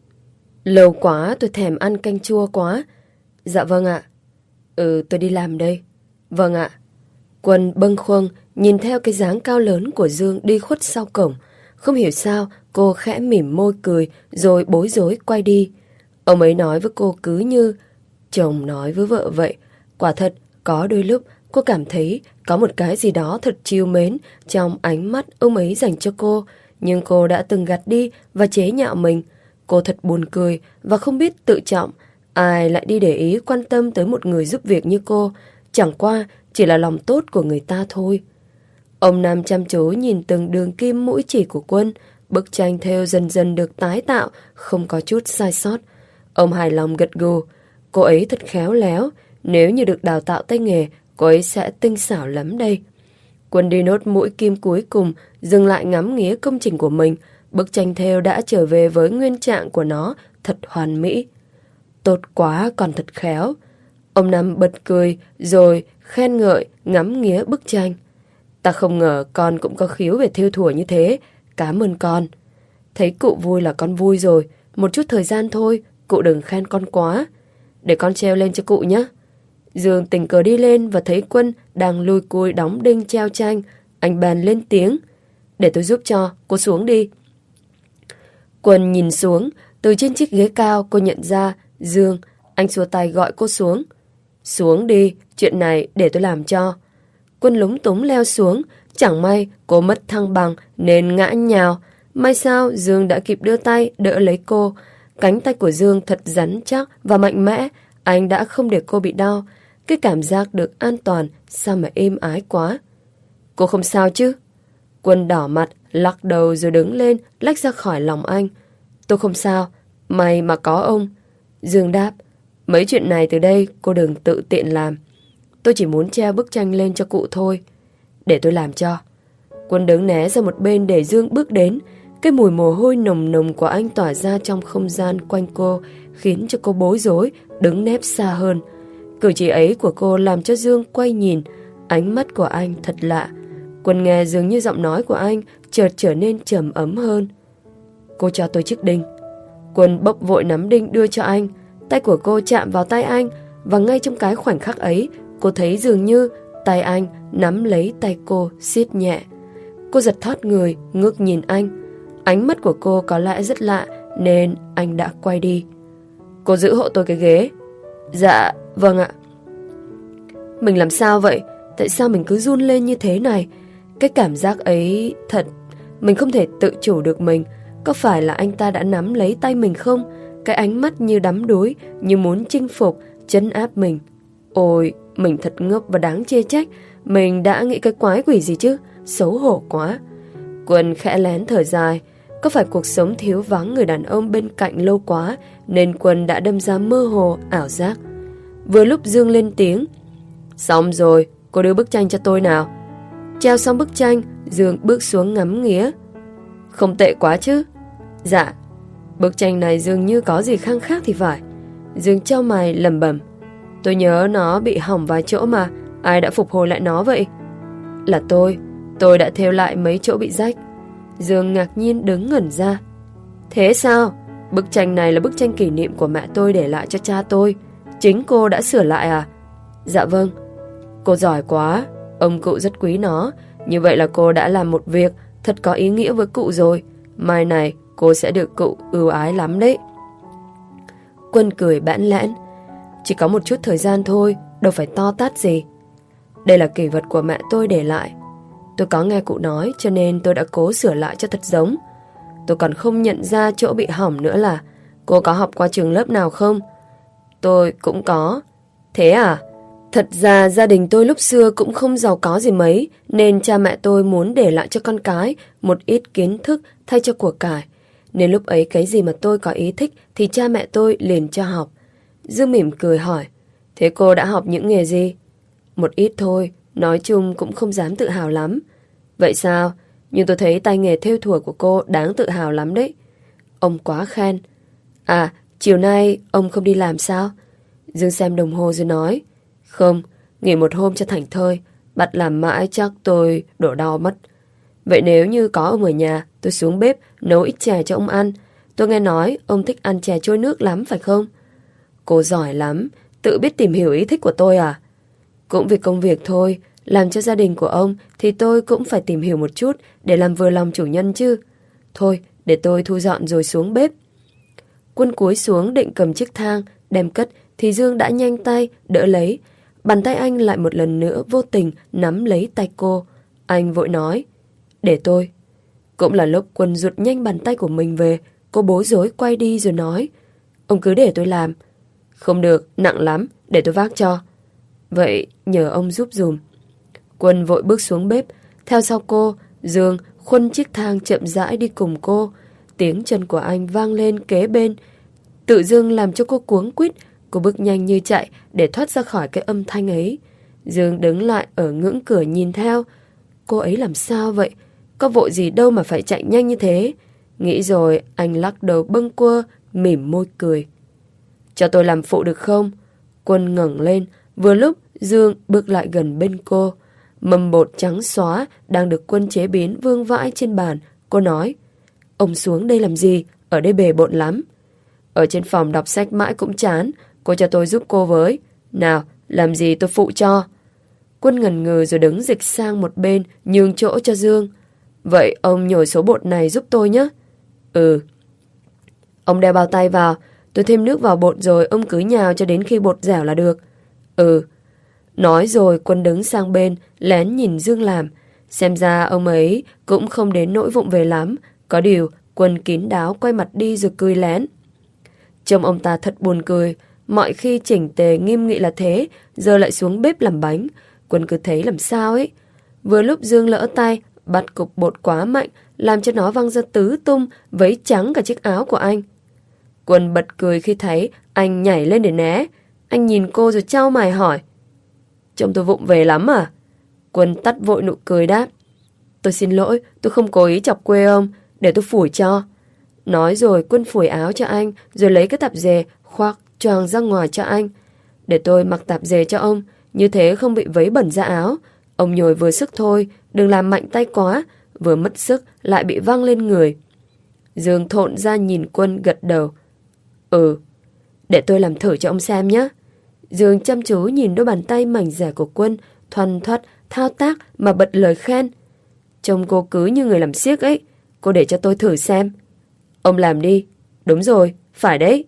Lâu quá tôi thèm ăn canh chua quá. Dạ vâng ạ. Ừ, tôi đi làm đây. Vâng ạ. Quân bâng khuâng nhìn theo cái dáng cao lớn của Dương đi khuất sau cổng. Không hiểu sao cô khẽ mỉm môi cười rồi bối rối quay đi. Ông ấy nói với cô cứ như chồng nói với vợ vậy. Quả thật có đôi lúc Cô cảm thấy có một cái gì đó thật trìu mến trong ánh mắt ông ấy dành cho cô, nhưng cô đã từng gạt đi và chế nhạo mình. Cô thật buồn cười và không biết tự trọng. Ai lại đi để ý quan tâm tới một người giúp việc như cô, chẳng qua chỉ là lòng tốt của người ta thôi. Ông Nam chăm chú nhìn từng đường kim mũi chỉ của Quân. Bức tranh thêu dần dần được tái tạo, không có chút sai sót. Ông hài lòng gật gù. Cô ấy thật khéo léo. Nếu như được đào tạo tay nghề, cô ấy sẽ tinh xảo lắm đây. Quân đi nốt mũi kim cuối cùng, dừng lại ngắm nghía công trình của mình. Bức tranh thêu đã trở về với nguyên trạng của nó, thật hoàn mỹ. Tốt quá, còn thật khéo. Ông Năm bật cười, rồi khen ngợi, ngắm nghía bức tranh. Ta không ngờ con cũng có khiếu về thêu thùa như thế. Cảm ơn con. Thấy cụ vui là con vui rồi. Một chút thời gian thôi, cụ đừng khen con quá. Để con treo lên cho cụ nhé. Dương tình cờ đi lên và thấy Quân đang lùi cùi đóng đinh treo tranh. Anh bèn lên tiếng. Để tôi giúp cho, cô xuống đi. Quân nhìn xuống. Từ trên chiếc ghế cao cô nhận ra Dương. Anh xua tay gọi cô xuống. Xuống đi, chuyện này để tôi làm cho. Quân lúng túng leo xuống. Chẳng may cô mất thăng bằng nên ngã nhào. May sao Dương đã kịp đưa tay đỡ lấy cô. Cánh tay của Dương thật rắn chắc và mạnh mẽ. Anh đã không để cô bị đau. Cái cảm giác được an toàn sao mà êm ái quá. Cô không sao chứ? Quân đỏ mặt, lắc đầu rồi đứng lên, lách ra khỏi lòng anh. Tôi không sao, may mà có ông. Dương đáp, mấy chuyện này từ đây cô đừng tự tiện làm. Tôi chỉ muốn treo bức tranh lên cho cụ thôi. Để tôi làm cho. Quân đứng né ra một bên để Dương bước đến. Cái mùi mồ hôi nồng nồng của anh tỏa ra trong không gian quanh cô, khiến cho cô bối rối, đứng nép xa hơn. Cử chỉ ấy của cô làm cho Dương quay nhìn. Ánh mắt của anh thật lạ. Quân nghe dường như giọng nói của anh chợt trở nên trầm ấm hơn. Cô cho tôi chiếc đinh. Quân bốc vội nắm đinh đưa cho anh. Tay của cô chạm vào tay anh. Và ngay trong cái khoảnh khắc ấy, cô thấy dường như tay anh nắm lấy tay cô siết nhẹ. Cô giật thót người, ngước nhìn anh. Ánh mắt của cô có lẽ rất lạ, nên anh đã quay đi. Cô giữ hộ tôi cái ghế. Dạ, vâng ạ. Mình làm sao vậy? Tại sao mình cứ run lên như thế này? Cái cảm giác ấy thật. Mình không thể tự chủ được mình. Có phải là anh ta đã nắm lấy tay mình không? Cái ánh mắt như đắm đuối, như muốn chinh phục, trấn áp mình. Ôi, mình thật ngốc và đáng chê trách. Mình đã nghĩ cái quái quỷ gì chứ? Xấu hổ quá. Quân khẽ lén thở dài. Có phải cuộc sống thiếu vắng người đàn ông bên cạnh lâu quá, nên Quân đã đâm ra mơ hồ, ảo giác. Vừa lúc Dương lên tiếng. Xong rồi, cô đưa bức tranh cho tôi nào. Treo xong bức tranh, Dương bước xuống ngắm nghía. Không tệ quá chứ? Dạ. Bức tranh này dường như có gì khăng khác thì phải. Dương chau mày lẩm bẩm. Tôi nhớ nó bị hỏng vài chỗ mà. Ai đã phục hồi lại nó vậy? Là tôi. Tôi đã thêu lại mấy chỗ bị rách. Dương ngạc nhiên đứng ngẩn ra. Thế sao? Bức tranh này là bức tranh kỷ niệm của mẹ tôi để lại cho cha tôi. Chính cô đã sửa lại à? Dạ vâng. Cô giỏi quá. Ông cụ rất quý nó. Như vậy là cô đã làm một việc thật có ý nghĩa với cụ rồi. Mai này cô sẽ được cụ ưu ái lắm đấy. Quân cười bẽn lẽn. Chỉ có một chút thời gian thôi, đâu phải to tát gì. Đây là kỷ vật của mẹ tôi để lại. Tôi có nghe cụ nói, cho nên tôi đã cố sửa lại cho thật giống. Tôi còn không nhận ra chỗ bị hỏng nữa là. Cô có học qua trường lớp nào không? Tôi cũng có. Thế à? Thật ra gia đình tôi lúc xưa cũng không giàu có gì mấy, nên cha mẹ tôi muốn để lại cho con cái một ít kiến thức thay cho của cải. Nên lúc ấy cái gì mà tôi có ý thích thì cha mẹ tôi liền cho học. Dương mỉm cười hỏi. Thế cô đã học những nghề gì? Một ít thôi, nói chung cũng không dám tự hào lắm. Vậy sao? Nhưng tôi thấy tay nghề thêu thùa của cô đáng tự hào lắm đấy. Ông quá khen. À, chiều nay ông không đi làm sao? Dương xem đồng hồ rồi nói. Không, nghỉ một hôm cho thảnh thơi. Bắt làm mãi chắc tôi đổ đau mất. Vậy nếu như có ông ở nhà, tôi xuống bếp nấu ít chè cho ông ăn. Tôi nghe nói ông thích ăn chè trôi nước lắm phải không? Cô giỏi lắm, tự biết tìm hiểu ý thích của tôi à? Cũng vì công việc thôi, làm cho gia đình của ông thì tôi cũng phải tìm hiểu một chút để làm vừa lòng chủ nhân chứ. Thôi, để tôi thu dọn rồi xuống bếp. Quân cúi xuống định cầm chiếc thang, đem cất thì Dương đã nhanh tay, đỡ lấy. bàn tay anh lại một lần nữa vô tình nắm lấy tay cô. Anh vội nói, để tôi. Cũng là lúc Quân rụt nhanh bàn tay của mình về. Cô bối rối quay đi rồi nói, ông cứ để tôi làm. Không được, nặng lắm, để tôi vác cho. Vậy nhờ ông giúp dùm. Quân vội bước xuống bếp. Theo sau cô, Dương khuân chiếc thang chậm rãi đi cùng cô. Tiếng chân của anh vang lên kế bên, tự dưng làm cho cô cuống quýt. Cô bước nhanh như chạy để thoát ra khỏi cái âm thanh ấy. Dương đứng lại ở ngưỡng cửa nhìn theo. Cô ấy làm sao vậy? Có vội gì đâu mà phải chạy nhanh như thế. Nghĩ rồi anh lắc đầu bâng quơ, mỉm môi cười. Cho tôi làm phụ được không? Quân ngẩng lên. Vừa lúc Dương bước lại gần bên cô. Mâm bột trắng xóa đang được Quân chế biến vương vãi trên bàn. Cô nói, ông xuống đây làm gì? Ở đây bề bộn lắm. Ở trên phòng đọc sách mãi cũng chán. Cô cho tôi giúp cô với. Nào, làm gì tôi phụ cho. Quân ngần ngừ rồi đứng dịch sang một bên, nhường chỗ cho Dương. Vậy ông nhồi số bột này giúp tôi nhé. Ừ. Ông đeo bao tay vào. Tôi thêm nước vào bột rồi ông cứ nhào cho đến khi bột dẻo là được. Ừ. Nói rồi Quân đứng sang bên, lén nhìn Dương làm. Xem ra ông ấy cũng không đến nỗi vụng về lắm. Có điều Quân kín đáo quay mặt đi rồi cười lén. Trông ông ta thật buồn cười. Mọi khi chỉnh tề nghiêm nghị là thế, giờ lại xuống bếp làm bánh. Quân cứ thấy làm sao ấy. Vừa lúc Dương lỡ tay, bắt cục bột quá mạnh, làm cho nó văng ra tứ tung, vấy trắng cả chiếc áo của anh. Quân bật cười khi thấy anh nhảy lên để né. Anh nhìn cô rồi chau mày hỏi, trông tôi vụng về lắm à? Quân tắt vội nụ cười đáp, tôi xin lỗi, tôi không cố ý chọc quê ông, để tôi phủi cho. Nói rồi Quân phủi áo cho anh, rồi lấy cái tạp dề khoác choàng ra ngoài cho anh. Để tôi mặc tạp dề cho ông, như thế không bị vấy bẩn ra áo. Ông nhồi vừa sức thôi, đừng làm mạnh tay quá, vừa mất sức lại bị văng lên người. Dương thộn ra nhìn Quân gật đầu. Ừ, để tôi làm thử cho ông xem nhé. Dương chăm chú nhìn đôi bàn tay mảnh dẻ của Quân, thoăn thoắt, thao tác mà bật lời khen. Trông cô cứ như người làm xiếc ấy, cô để cho tôi thử xem. Ông làm đi. Đúng rồi, phải đấy.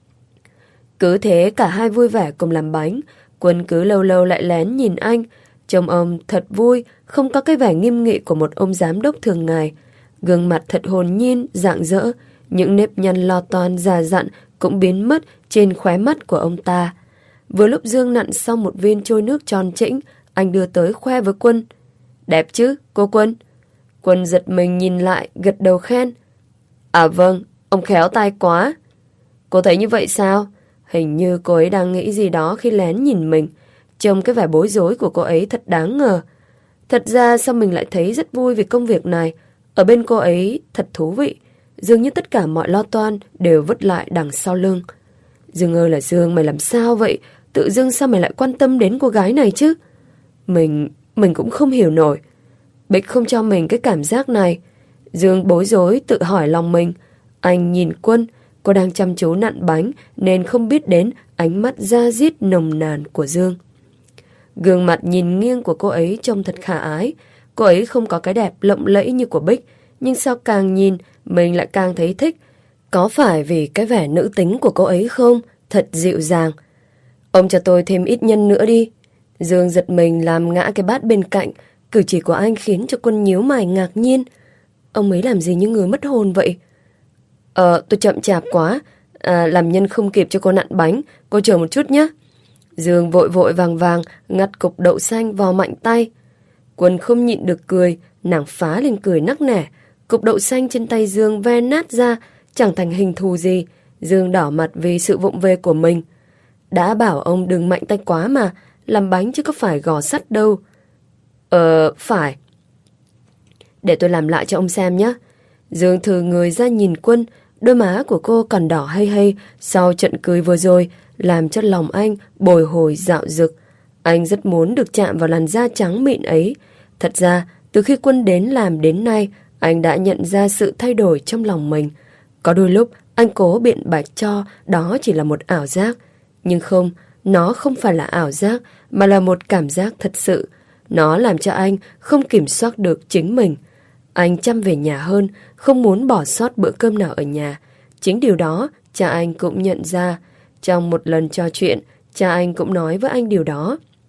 Cứ thế cả hai vui vẻ cùng làm bánh. Quân cứ lâu lâu lại lén nhìn anh. Trông ông thật vui, không có cái vẻ nghiêm nghị của một ông giám đốc thường ngày. Gương mặt thật hồn nhiên, rạng rỡ. Những nếp nhăn lo toan già dặn cũng biến mất trên khóe mắt của ông ta. Vừa lúc Dương nặn xong một viên trôi nước tròn trĩnh, anh đưa tới khoe với Quân. Đẹp chứ, cô Quân? Quân giật mình nhìn lại, gật đầu khen. À vâng, ông khéo tay quá. Cô thấy như vậy sao? Hình như cô ấy đang nghĩ gì đó khi lén nhìn mình. Trông cái vẻ bối rối của cô ấy thật đáng ngờ. Thật ra sao mình lại thấy rất vui vì công việc này. Ở bên cô ấy thật thú vị. Dường như tất cả mọi lo toan đều vứt lại đằng sau lưng. Dương ơi là Dương, mày làm sao vậy? Tự dưng sao mày lại quan tâm đến cô gái này chứ? Mình, mình cũng không hiểu nổi. Bích không cho mình cái cảm giác này. Dương bối rối tự hỏi lòng mình. Anh nhìn Quân, cô đang chăm chú nặn bánh nên không biết đến ánh mắt da diết nồng nàn của Dương. Gương mặt nhìn nghiêng của cô ấy trông thật khả ái. Cô ấy không có cái đẹp lộng lẫy như của Bích, nhưng sao càng nhìn mình lại càng thấy thích. Có phải vì cái vẻ nữ tính của cô ấy không? Thật dịu dàng. Ông cho tôi thêm ít nhân nữa đi. Dương giật mình làm ngã cái bát bên cạnh. Cử chỉ của anh khiến cho Quân nhíu mày ngạc nhiên. Ông ấy làm gì như người mất hồn vậy? Ờ, tôi chậm chạp quá. À, làm nhân không kịp cho cô nặn bánh. Cô chờ một chút nhé. Dương vội vội vàng vàng ngắt cục đậu xanh vào mạnh tay. Quân không nhịn được cười, nàng phá lên cười nắc nẻ. Cục đậu xanh trên tay Dương ve nát ra, chẳng thành hình thù gì. Dương đỏ mặt vì sự vụng về của mình. Đã bảo ông đừng mạnh tay quá mà, làm bánh chứ có phải gò sắt đâu. Ờ, phải. Để tôi làm lại cho ông xem nhé. Dương thừ người ra nhìn Quân, đôi má của cô còn đỏ hay hay sau trận cười vừa rồi, làm cho lòng anh bồi hồi dạo dực. Anh rất muốn được chạm vào làn da trắng mịn ấy. Thật ra, từ khi Quân đến làm đến nay, anh đã nhận ra sự thay đổi trong lòng mình. Có đôi lúc, anh cố biện bạch cho đó chỉ là một ảo giác. Nhưng không, nó không phải là ảo giác, mà là một cảm giác thật sự. Nó làm cho anh không kiểm soát được chính mình. Anh chăm về nhà hơn, không muốn bỏ sót bữa cơm nào ở nhà. Chính điều đó, cha anh cũng nhận ra. Trong một lần trò chuyện, cha anh cũng nói với anh điều đó.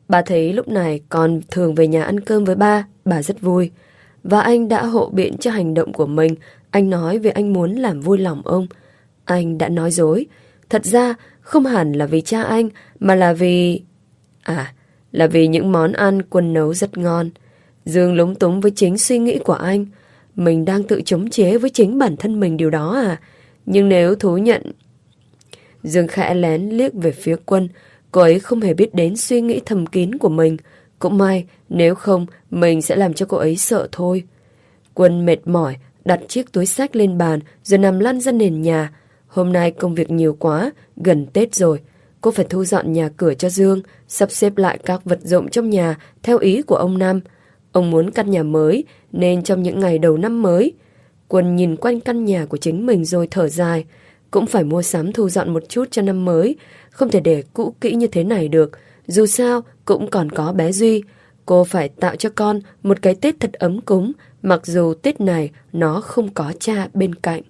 Bà thấy lúc này con thường về nhà ăn cơm với ba, bà rất vui. Và anh đã hộ biện cho hành động của mình. Anh nói vì anh muốn làm vui lòng ông. Anh đã nói dối. Thật ra không hẳn là vì cha anh, mà là vì... À, là vì những món ăn Quân nấu rất ngon. Dương lúng túng với chính suy nghĩ của anh. Mình đang tự chống chế với chính bản thân mình điều đó à? Nhưng nếu thú nhận... Dương khẽ lén liếc về phía Quân. Cô ấy không hề biết đến suy nghĩ thầm kín của mình. Cũng may, nếu không, mình sẽ làm cho cô ấy sợ thôi. Quân mệt mỏi, đặt chiếc túi xách lên bàn, rồi nằm lăn ra nền nhà. Hôm nay công việc nhiều quá, gần Tết rồi. Cô phải thu dọn nhà cửa cho Dương, sắp xếp lại các vật dụng trong nhà theo ý của ông Năm. Ông muốn căn nhà mới, nên trong những ngày đầu năm mới, Quân nhìn quanh căn nhà của chính mình rồi thở dài. Cũng phải mua sắm thu dọn một chút cho năm mới, không thể để cũ kỹ như thế này được. Dù sao, cũng còn có bé Duy. Cô phải tạo cho con một cái Tết thật ấm cúng, mặc dù Tết này nó không có cha bên cạnh.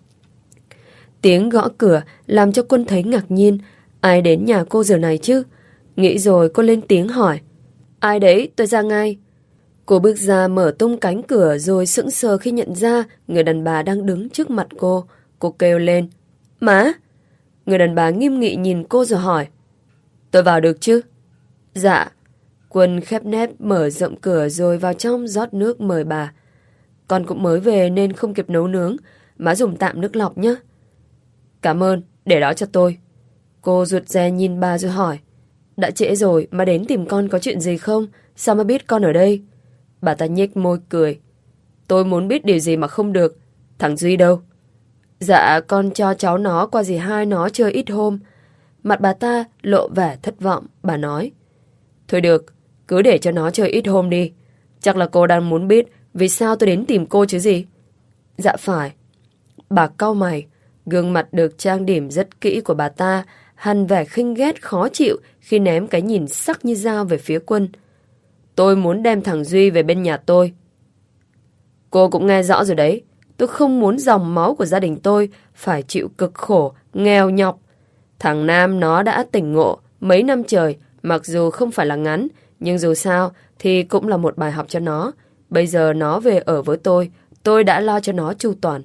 Tiếng gõ cửa làm cho Quân thấy ngạc nhiên. Ai đến nhà cô giờ này chứ? Nghĩ rồi cô lên tiếng hỏi. Ai đấy, tôi ra ngay. Cô bước ra mở tung cánh cửa rồi sững sờ khi nhận ra người đàn bà đang đứng trước mặt cô. Cô kêu lên. Má! Người đàn bà nghiêm nghị nhìn cô rồi hỏi. Tôi vào được chứ? Dạ. Quân khép nép mở rộng cửa rồi vào trong rót nước mời bà. Con cũng mới về nên không kịp nấu nướng. Má dùng tạm nước lọc nhé. Cảm ơn, để đó cho tôi. Cô rụt rè nhìn bà rồi hỏi. Đã trễ rồi mà đến tìm con có chuyện gì không? Sao mà biết con ở đây? Bà ta nhếch môi cười. Tôi muốn biết điều gì mà không được. Thằng Duy đâu? Dạ con cho cháu nó qua dì hai nó chơi ít hôm. Mặt bà ta lộ vẻ thất vọng. Bà nói. Thôi được, cứ để cho nó chơi ít hôm đi. Chắc là cô đang muốn biết vì sao tôi đến tìm cô chứ gì? Dạ phải. Bà cau mày. Gương mặt được trang điểm rất kỹ của bà ta hằn vẻ khinh ghét khó chịu khi ném cái nhìn sắc như dao về phía Quân. Tôi muốn đem thằng Duy về bên nhà tôi. Cô cũng nghe rõ rồi đấy. Tôi không muốn dòng máu của gia đình tôi phải chịu cực khổ, nghèo nhọc. Thằng Nam nó đã tỉnh ngộ mấy năm trời, mặc dù không phải là ngắn, nhưng dù sao thì cũng là một bài học cho nó. Bây giờ nó về ở với tôi, tôi đã lo cho nó chu toàn.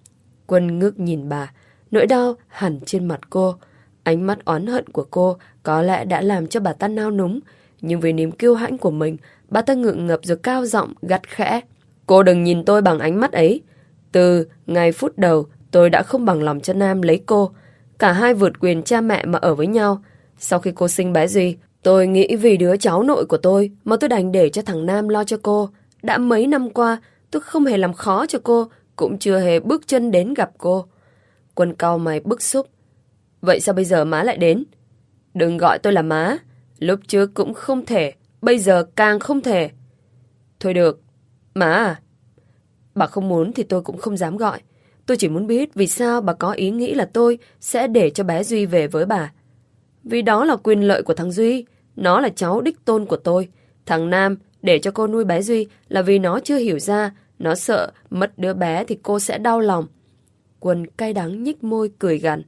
Quân ngước nhìn bà, nỗi đau hẳn trên mặt cô. Ánh mắt oán hận của cô có lẽ đã làm cho bà ta nao núng, nhưng vì niềm kiêu hãnh của mình, bà ta ngượng ngập rồi cao giọng gắt khẽ. Cô đừng nhìn tôi bằng ánh mắt ấy. Từ ngày phút đầu, tôi đã không bằng lòng cho Nam lấy cô. Cả hai vượt quyền cha mẹ mà ở với nhau. Sau khi cô sinh bé Duy, tôi nghĩ vì đứa cháu nội của tôi mà tôi đành để cho thằng Nam lo cho cô. Đã mấy năm qua, tôi không hề làm khó cho cô, cũng chưa hề bước chân đến gặp cô. Quân cau mày bức xúc. Vậy sao bây giờ má lại đến? Đừng gọi tôi là má. Lúc trước cũng không thể, bây giờ càng không thể. Thôi được, má à? Bà không muốn thì tôi cũng không dám gọi. Tôi chỉ muốn biết vì sao bà có ý nghĩ là tôi sẽ để cho bé Duy về với bà. Vì đó là quyền lợi của thằng Duy. Nó là cháu đích tôn của tôi. Thằng Nam để cho cô nuôi bé Duy là vì nó chưa hiểu ra. Nó sợ mất đứa bé thì cô sẽ đau lòng. Quân cay đắng nhích môi cười gằn.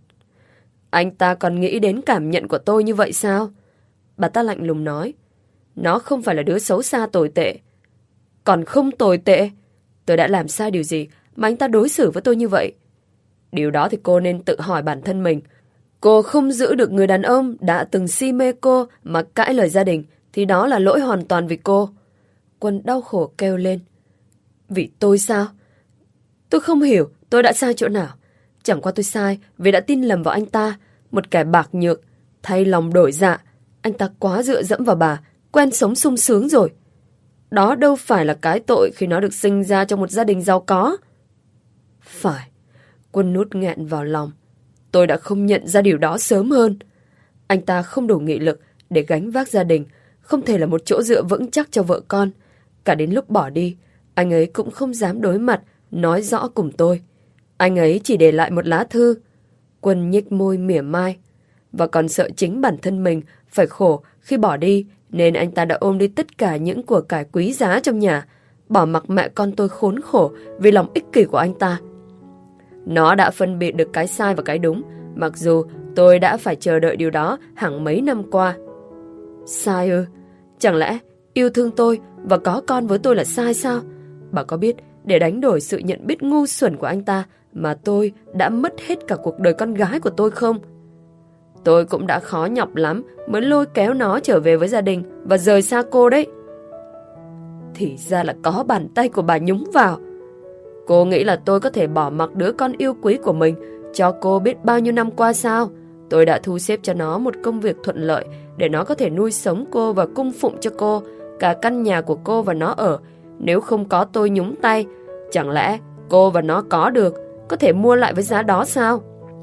Anh ta còn nghĩ đến cảm nhận của tôi như vậy sao? Bà ta lạnh lùng nói. Nó không phải là đứa xấu xa tồi tệ. Còn không tồi tệ. Tôi đã làm sai điều gì mà anh ta đối xử với tôi như vậy? Điều đó thì cô nên tự hỏi bản thân mình. Cô không giữ được người đàn ông đã từng si mê cô mà cãi lời gia đình thì đó là lỗi hoàn toàn vì cô. Quân đau khổ kêu lên. Vì tôi sao? Tôi không hiểu tôi đã sai chỗ nào. Chẳng qua tôi sai vì đã tin lầm vào anh ta, một kẻ bạc nhược, thay lòng đổi dạ. Anh ta quá dựa dẫm vào bà, quen sống sung sướng rồi. Đó đâu phải là cái tội khi nó được sinh ra trong một gia đình giàu có. Phải, Quân nuốt nghẹn vào lòng. Tôi đã không nhận ra điều đó sớm hơn. Anh ta không đủ nghị lực để gánh vác gia đình, không thể là một chỗ dựa vững chắc cho vợ con. Cả đến lúc bỏ đi, anh ấy cũng không dám đối mặt, nói rõ cùng tôi. Anh ấy chỉ để lại một lá thư. Quân nhếch môi mỉa mai. Và còn sợ chính bản thân mình phải khổ khi bỏ đi, nên anh ta đã ôm đi tất cả những của cải quý giá trong nhà, bỏ mặc mẹ con tôi khốn khổ vì lòng ích kỷ của anh ta. Nó đã phân biệt được cái sai và cái đúng, mặc dù tôi đã phải chờ đợi điều đó hàng mấy năm qua. Sai ư? Chẳng lẽ yêu thương tôi và có con với tôi là sai sao? Bà có biết để đánh đổi sự nhận biết ngu xuẩn của anh ta mà tôi đã mất hết cả cuộc đời con gái của tôi không? Tôi cũng đã khó nhọc lắm mới lôi kéo nó trở về với gia đình và rời xa cô đấy. Thì ra là có bàn tay của bà nhúng vào. Cô nghĩ là tôi có thể bỏ mặc đứa con yêu quý của mình cho cô biết bao nhiêu năm qua sao? Tôi đã thu xếp cho nó một công việc thuận lợi để nó có thể nuôi sống cô và cung phụng cho cô cả căn nhà của cô và nó ở. Nếu không có tôi nhúng tay, chẳng lẽ cô và nó có được, có thể mua lại với giá đó sao?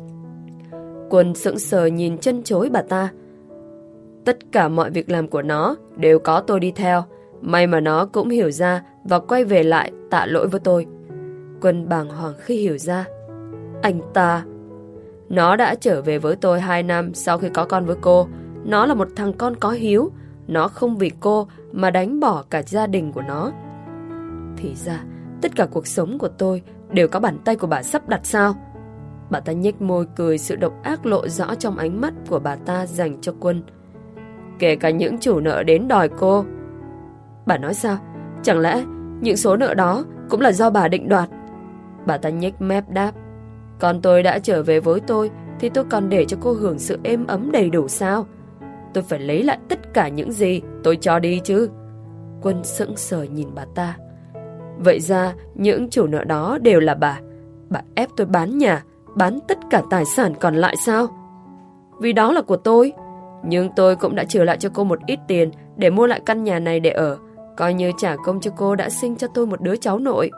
Quân sững sờ nhìn chân chối bà ta. Tất cả mọi việc làm của nó đều có tôi đi theo. May mà nó cũng hiểu ra và quay về lại tạ lỗi với tôi. Quân bàng hoàng khi hiểu ra. Anh ta... Nó đã trở về với tôi hai năm sau khi có con với cô. Nó là một thằng con có hiếu. Nó không vì cô mà đánh bỏ cả gia đình của nó. Thì ra, tất cả cuộc sống của tôi đều có bàn tay của bà sắp đặt sao? Bà ta nhếch môi cười, sự độc ác lộ rõ trong ánh mắt của bà ta dành cho Quân. Kể cả những chủ nợ đến đòi cô. Bà nói sao? Chẳng lẽ những số nợ đó cũng là do bà định đoạt? Bà ta nhếch mép đáp. Còn tôi đã trở về với tôi thì tôi còn để cho cô hưởng sự êm ấm đầy đủ sao? Tôi phải lấy lại tất cả những gì tôi cho đi chứ. Quân sững sờ nhìn bà ta. Vậy ra những chủ nợ đó đều là bà. Bà ép tôi bán nhà, bán tất cả tài sản còn lại sao? Vì đó là của tôi. Nhưng tôi cũng đã trừ lại cho cô một ít tiền để mua lại căn nhà này để ở, coi như trả công cho cô đã sinh cho tôi một đứa cháu nội.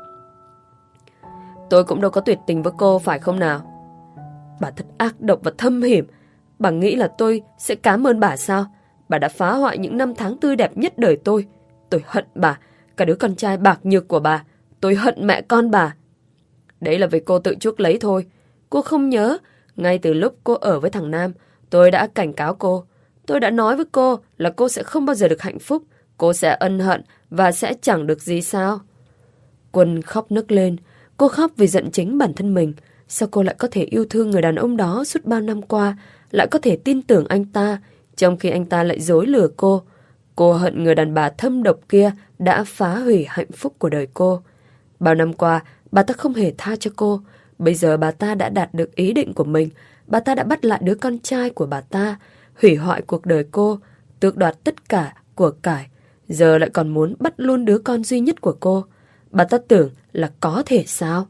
Tôi cũng đâu có tuyệt tình với cô, phải không nào? Bà thật ác độc và thâm hiểm. Bà nghĩ là tôi sẽ cảm ơn bà sao? Bà đã phá hoại những năm tháng tươi đẹp nhất đời tôi. Tôi hận bà, cả đứa con trai bạc nhược của bà. Tôi hận mẹ con bà. Đấy là vì cô tự chuốc lấy thôi. Cô không nhớ, ngay từ lúc cô ở với thằng Nam, tôi đã cảnh cáo cô. Tôi đã nói với cô là cô sẽ không bao giờ được hạnh phúc. Cô sẽ ân hận và sẽ chẳng được gì sao? Quân khóc nức lên. Cô khóc vì giận chính bản thân mình. Sao cô lại có thể yêu thương người đàn ông đó suốt bao năm qua, lại có thể tin tưởng anh ta, trong khi anh ta lại dối lừa cô? Cô hận người đàn bà thâm độc kia đã phá hủy hạnh phúc của đời cô. Bao năm qua, bà ta không hề tha cho cô. Bây giờ bà ta đã đạt được ý định của mình. Bà ta đã bắt lại đứa con trai của bà ta, hủy hoại cuộc đời cô, tước đoạt tất cả của cải. Giờ lại còn muốn bắt luôn đứa con duy nhất của cô. Bà ta tưởng là có thể sao?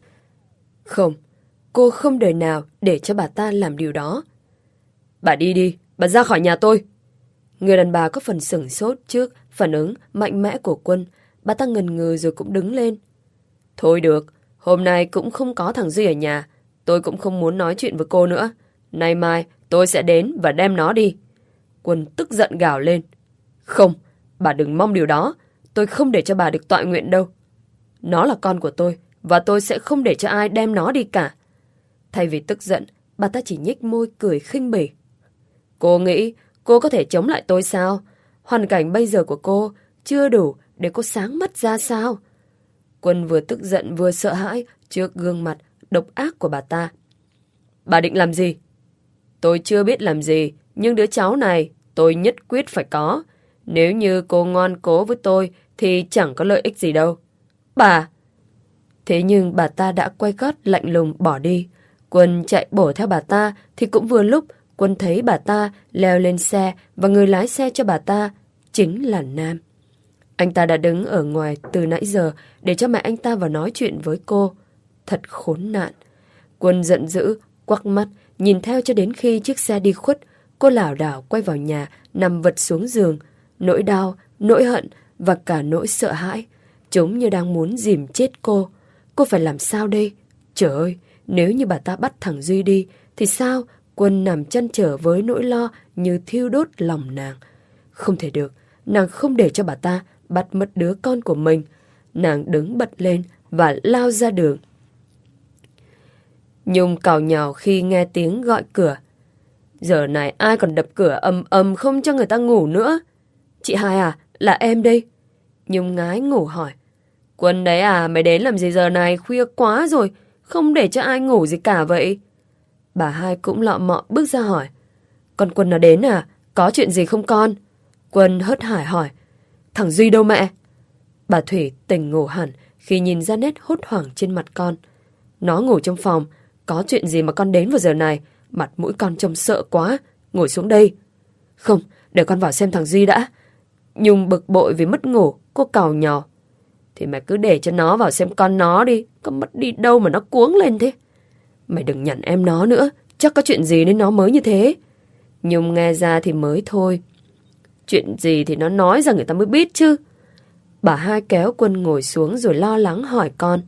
Không, cô không đời nào để cho bà ta làm điều đó. Bà đi đi, bà ra khỏi nhà tôi. Người đàn bà có phần sửng sốt trước phản ứng mạnh mẽ của Quân. Bà ta ngần ngừ rồi cũng đứng lên. Thôi được, hôm nay cũng không có thằng Duy ở nhà. Tôi cũng không muốn nói chuyện với cô nữa. Nay mai tôi sẽ đến và đem nó đi. Quân tức giận gào lên. Không, bà đừng mong điều đó. Tôi không để cho bà được tọa nguyện đâu. Nó là con của tôi và tôi sẽ không để cho ai đem nó đi cả. Thay vì tức giận, bà ta chỉ nhếch môi cười khinh bỉ. Cô nghĩ cô có thể chống lại tôi sao? Hoàn cảnh bây giờ của cô chưa đủ để cô sáng mắt ra sao? Quân vừa tức giận vừa sợ hãi trước gương mặt độc ác của bà ta. Bà định làm gì? Tôi chưa biết làm gì, nhưng đứa cháu này tôi nhất quyết phải có. Nếu như cô ngoan cố với tôi thì chẳng có lợi ích gì đâu. Bà! Thế nhưng bà ta đã quay gót lạnh lùng bỏ đi. Quân chạy bổ theo bà ta thì cũng vừa lúc Quân thấy bà ta leo lên xe và người lái xe cho bà ta chính là Nam. Anh ta đã đứng ở ngoài từ nãy giờ để cho mẹ anh ta vào nói chuyện với cô. Thật khốn nạn. Quân giận dữ, quắc mắt, nhìn theo cho đến khi chiếc xe đi khuất. Cô lảo đảo quay vào nhà, nằm vật xuống giường. Nỗi đau, nỗi hận và cả nỗi sợ hãi, chúng như đang muốn dìm chết cô. Cô phải làm sao đây? Trời ơi, nếu như bà ta bắt thằng Duy đi, thì sao? Quân nằm chăn trở với nỗi lo như thiêu đốt lòng nàng. Không thể được, nàng không để cho bà ta bắt mất đứa con của mình. Nàng đứng bật lên và lao ra đường. Nhung cào nhào khi nghe tiếng gọi cửa. Giờ này ai còn đập cửa ầm ầm không cho người ta ngủ nữa? Chị Hai à, là em đây. Nhung ngái ngủ hỏi. Quân đấy à, mày đến làm gì giờ này, khuya quá rồi, không để cho ai ngủ gì cả vậy? Bà Hai cũng lọ mọ bước ra hỏi. Con Quân nó đến à, có chuyện gì không con? Quân hớt hải hỏi, thằng Duy đâu mẹ? Bà Thủy tỉnh ngủ hẳn khi nhìn ra nét hốt hoảng trên mặt con. Nó ngủ trong phòng, có chuyện gì mà con đến vào giờ này? Mặt mũi con trông sợ quá, ngồi xuống đây. Không, để con vào xem thằng Duy đã. Nhung bực bội vì mất ngủ, cô càu nhàu. Thì mày cứ để cho nó vào xem con nó đi, có mất đi đâu mà nó cuống lên thế. Mày đừng nhằn em nó nữa, chắc có chuyện gì nên nó mới như thế. Nhung nghe ra thì mới thôi. Chuyện gì thì nó nói ra người ta mới biết chứ. Bà hai kéo Quân ngồi xuống rồi lo lắng hỏi con.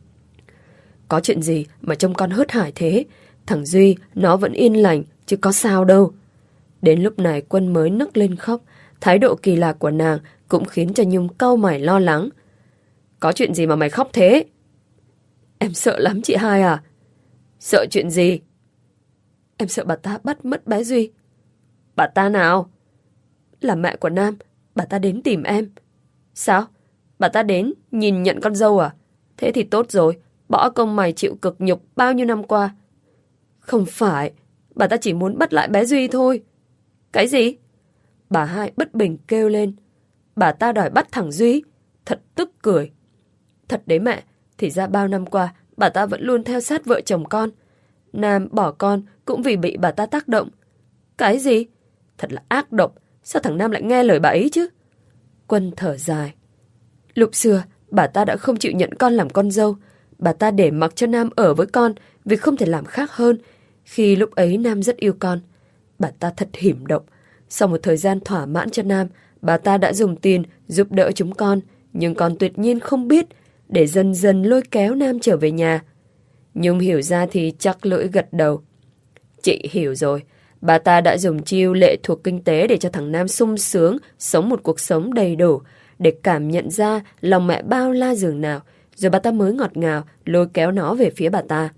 Có chuyện gì mà trông con hớt hải thế? Thằng Duy nó vẫn yên lành chứ có sao đâu. Đến lúc này Quân mới nức lên khóc. Thái độ kỳ lạ của nàng cũng khiến cho Nhung cau mày lo lắng. Có chuyện gì mà mày khóc thế? Em sợ lắm chị hai à. Sợ chuyện gì? Em sợ bà ta bắt mất bé Duy. Bà ta nào? Là mẹ của Nam. Bà ta đến tìm em. Sao? Bà ta đến nhìn nhận con dâu à? Thế thì tốt rồi. Bỏ công mày chịu cực nhục bao nhiêu năm qua. Không phải. Bà ta chỉ muốn bắt lại bé Duy thôi. Cái gì? Bà hai bất bình kêu lên. Bà ta đòi bắt thằng Duy. Thật tức cười. Thật đấy mẹ. Thì ra bao năm qua bà ta vẫn luôn theo sát vợ chồng con. Nam bỏ con cũng vì bị bà ta tác động. Cái gì? Thật là ác độc. Sao thằng Nam lại nghe lời bà ấy chứ? Quân thở dài. Lúc xưa bà ta đã không chịu nhận con làm con dâu. Bà ta để mặc cho Nam ở với con vì không thể làm khác hơn. Khi lúc ấy Nam rất yêu con. Bà ta thật hiểm độc. Sau một thời gian thỏa mãn cho Nam, bà ta đã dùng tiền giúp đỡ chúng con. Nhưng con tuyệt nhiên không biết, để dần dần lôi kéo Nam trở về nhà. Nhung hiểu ra thì chắc lưỡi gật đầu. Chị hiểu rồi. Bà ta đã dùng chiêu lệ thuộc kinh tế để cho thằng Nam sung sướng, sống một cuộc sống đầy đủ, để cảm nhận ra lòng mẹ bao la dường nào. Rồi bà ta mới ngọt ngào lôi kéo nó về phía bà ta.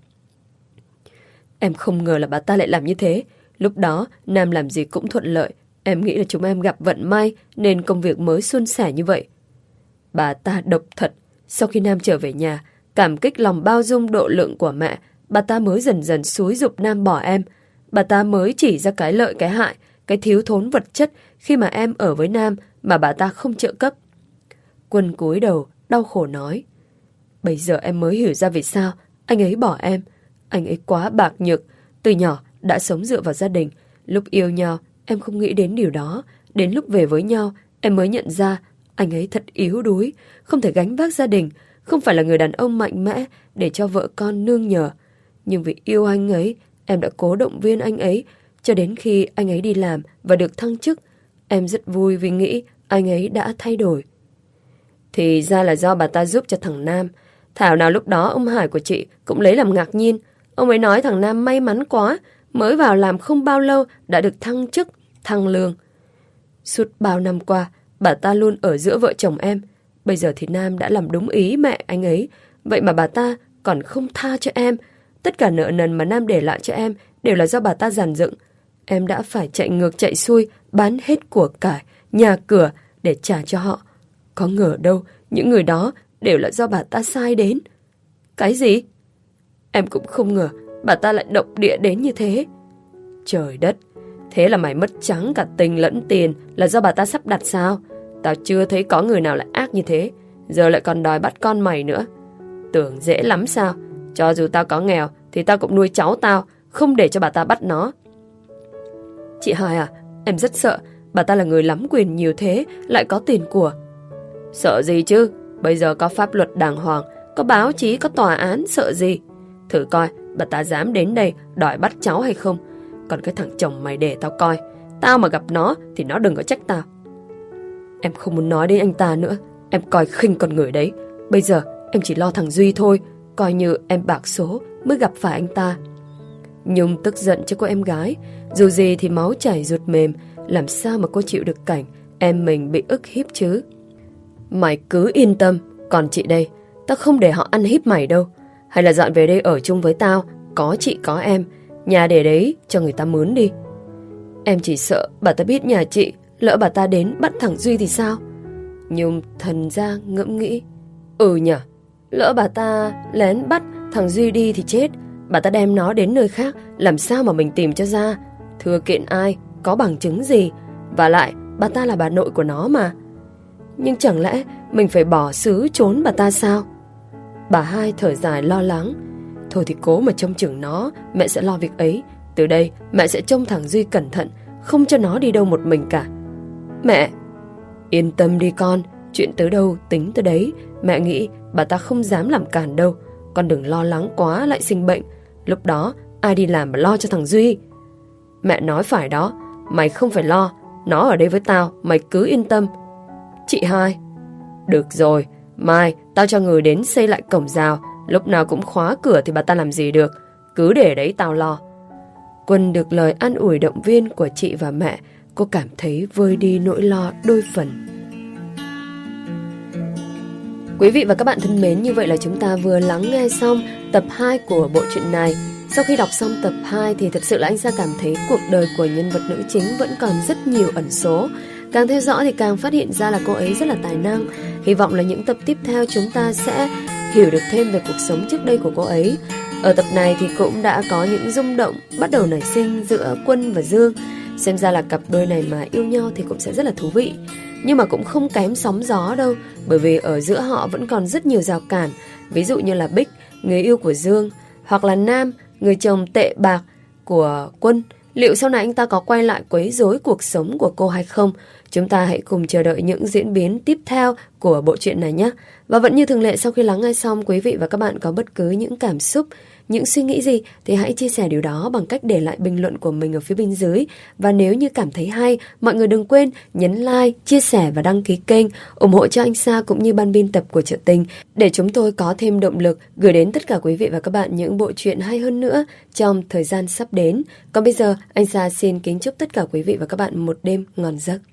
Em không ngờ là bà ta lại làm như thế. Lúc đó Nam làm gì cũng thuận lợi. Em nghĩ là chúng em gặp vận may nên công việc mới suôn sẻ như vậy. Bà ta độc thật. Sau khi Nam trở về nhà, cảm kích lòng bao dung độ lượng của mẹ, bà ta mới dần dần xúi giục Nam bỏ em. Bà ta mới chỉ ra cái lợi cái hại, cái thiếu thốn vật chất khi mà em ở với Nam mà bà ta không trợ cấp. Quân cúi đầu, đau khổ nói. Bây giờ em mới hiểu ra vì sao anh ấy bỏ em. Anh ấy quá bạc nhược, từ nhỏ đã sống dựa vào gia đình. Lúc yêu nhau, em không nghĩ đến điều đó. Đến lúc về với nhau, em mới nhận ra anh ấy thật yếu đuối, không thể gánh vác gia đình, không phải là người đàn ông mạnh mẽ để cho vợ con nương nhờ. Nhưng vì yêu anh ấy, em đã cố động viên anh ấy cho đến khi anh ấy đi làm và được thăng chức. Em rất vui vì nghĩ anh ấy đã thay đổi. Thì ra là do bà ta giúp cho thằng Nam. Thảo nào lúc đó ông Hải của chị cũng lấy làm ngạc nhiên. Ông ấy nói thằng Nam may mắn quá, mới vào làm không bao lâu đã được thăng chức, thăng lương. Suốt bao năm qua, bà ta luôn ở giữa vợ chồng em. Bây giờ thì Nam đã làm đúng ý mẹ anh ấy. Vậy mà bà ta còn không tha cho em. Tất cả nợ nần mà Nam để lại cho em đều là do bà ta dàn dựng. Em đã phải chạy ngược chạy xuôi, bán hết của cải, nhà cửa để trả cho họ. Có ngờ đâu, những người đó đều là do bà ta sai đến. Cái gì? Em cũng không ngờ bà ta lại độc địa đến như thế. Trời đất, thế là mày mất trắng cả tình lẫn tiền là do bà ta sắp đặt sao? Tao chưa thấy có người nào lại ác như thế. Giờ lại còn đòi bắt con mày nữa. Tưởng dễ lắm sao? Cho dù tao có nghèo thì tao cũng nuôi cháu tao, không để cho bà ta bắt nó. Chị Hai à, em rất sợ bà ta là người lắm quyền nhiều thế, lại có tiền của. Sợ gì chứ? Bây giờ có pháp luật đàng hoàng, có báo chí, có tòa án, sợ gì? Thử coi bà ta dám đến đây đòi bắt cháu hay không. Còn cái thằng chồng mày để tao coi. Tao mà gặp nó thì nó đừng có trách tao. Em không muốn nói đến anh ta nữa. Em coi khinh con người đấy. Bây giờ em chỉ lo thằng Duy thôi. Coi như em bạc số mới gặp phải anh ta. Nhung tức giận cho cô em gái. Dù gì thì máu chảy ruột mềm. Làm sao mà cô chịu được cảnh em mình bị ức hiếp chứ? Mày cứ yên tâm. Còn chị đây, tao không để họ ăn hiếp mày đâu. Hay là dọn về đây ở chung với tao. Có chị có em. Nhà để đấy cho người ta mướn đi. Em chỉ sợ bà ta biết nhà chị, lỡ bà ta đến bắt thằng Duy thì sao? Nhung thần ra ngẫm nghĩ. Ừ nhở, lỡ bà ta lén bắt thằng Duy đi thì chết. Bà ta đem nó đến nơi khác, làm sao mà mình tìm cho ra? Thưa kiện ai, có bằng chứng gì? Và lại bà ta là bà nội của nó mà. Nhưng chẳng lẽ mình phải bỏ xứ trốn bà ta sao? Bà hai thở dài lo lắng. Thôi thì cố mà trông chừng nó, mẹ sẽ lo việc ấy. Từ đây mẹ sẽ trông thằng Duy cẩn thận, không cho nó đi đâu một mình cả. Mẹ, yên tâm đi con, chuyện tới đâu tính tới đấy. Mẹ nghĩ bà ta không dám làm cản đâu. Con đừng lo lắng quá lại sinh bệnh. Lúc đó ai đi làm mà lo cho thằng Duy? Mẹ nói phải đó, mày không phải lo. Nó ở đây với tao, mày cứ yên tâm. Chị hai, được rồi, mai tao cho người đến xây lại cổng rào. Lúc nào cũng khóa cửa thì bà ta làm gì được. Cứ để đấy tao lo. Quân được lời an ủi động viên của chị và mẹ, cô cảm thấy vơi đi nỗi lo đôi phần. Quý vị và các bạn thân mến, như vậy là chúng ta vừa lắng nghe xong tập hai của bộ truyện này. Sau khi đọc xong tập hai thì thật sự là anh Sa cảm thấy cuộc đời của nhân vật nữ chính vẫn còn rất nhiều ẩn số. Càng theo dõi thì càng phát hiện ra là cô ấy rất là tài năng. Hy vọng là những tập tiếp theo chúng ta sẽ hiểu được thêm về cuộc sống trước đây của cô ấy. Ở tập này thì cũng đã có những rung động bắt đầu nảy sinh giữa Quân và Dương. Xem ra là cặp đôi này mà yêu nhau thì cũng sẽ rất là thú vị. Nhưng mà cũng không kém sóng gió đâu, bởi vì ở giữa họ vẫn còn rất nhiều rào cản. Ví dụ như là Bích, người yêu của Dương, hoặc là Nam, người chồng tệ bạc của Quân. Liệu sau này anh ta có quay lại quấy rối cuộc sống của cô hay không? Chúng ta hãy cùng chờ đợi những diễn biến tiếp theo của bộ truyện này nhé. Và vẫn như thường lệ, sau khi lắng nghe xong, quý vị và các bạn có bất cứ những cảm xúc, những suy nghĩ gì thì hãy chia sẻ điều đó bằng cách để lại bình luận của mình ở phía bên dưới. Và nếu như cảm thấy hay, mọi người đừng quên nhấn like, chia sẻ và đăng ký kênh, ủng hộ cho anh Sa cũng như ban biên tập của Chợ Tình để chúng tôi có thêm động lực gửi đến tất cả quý vị và các bạn những bộ truyện hay hơn nữa trong thời gian sắp đến. Còn bây giờ, anh Sa xin kính chúc tất cả quý vị và các bạn một đêm ngon giấc.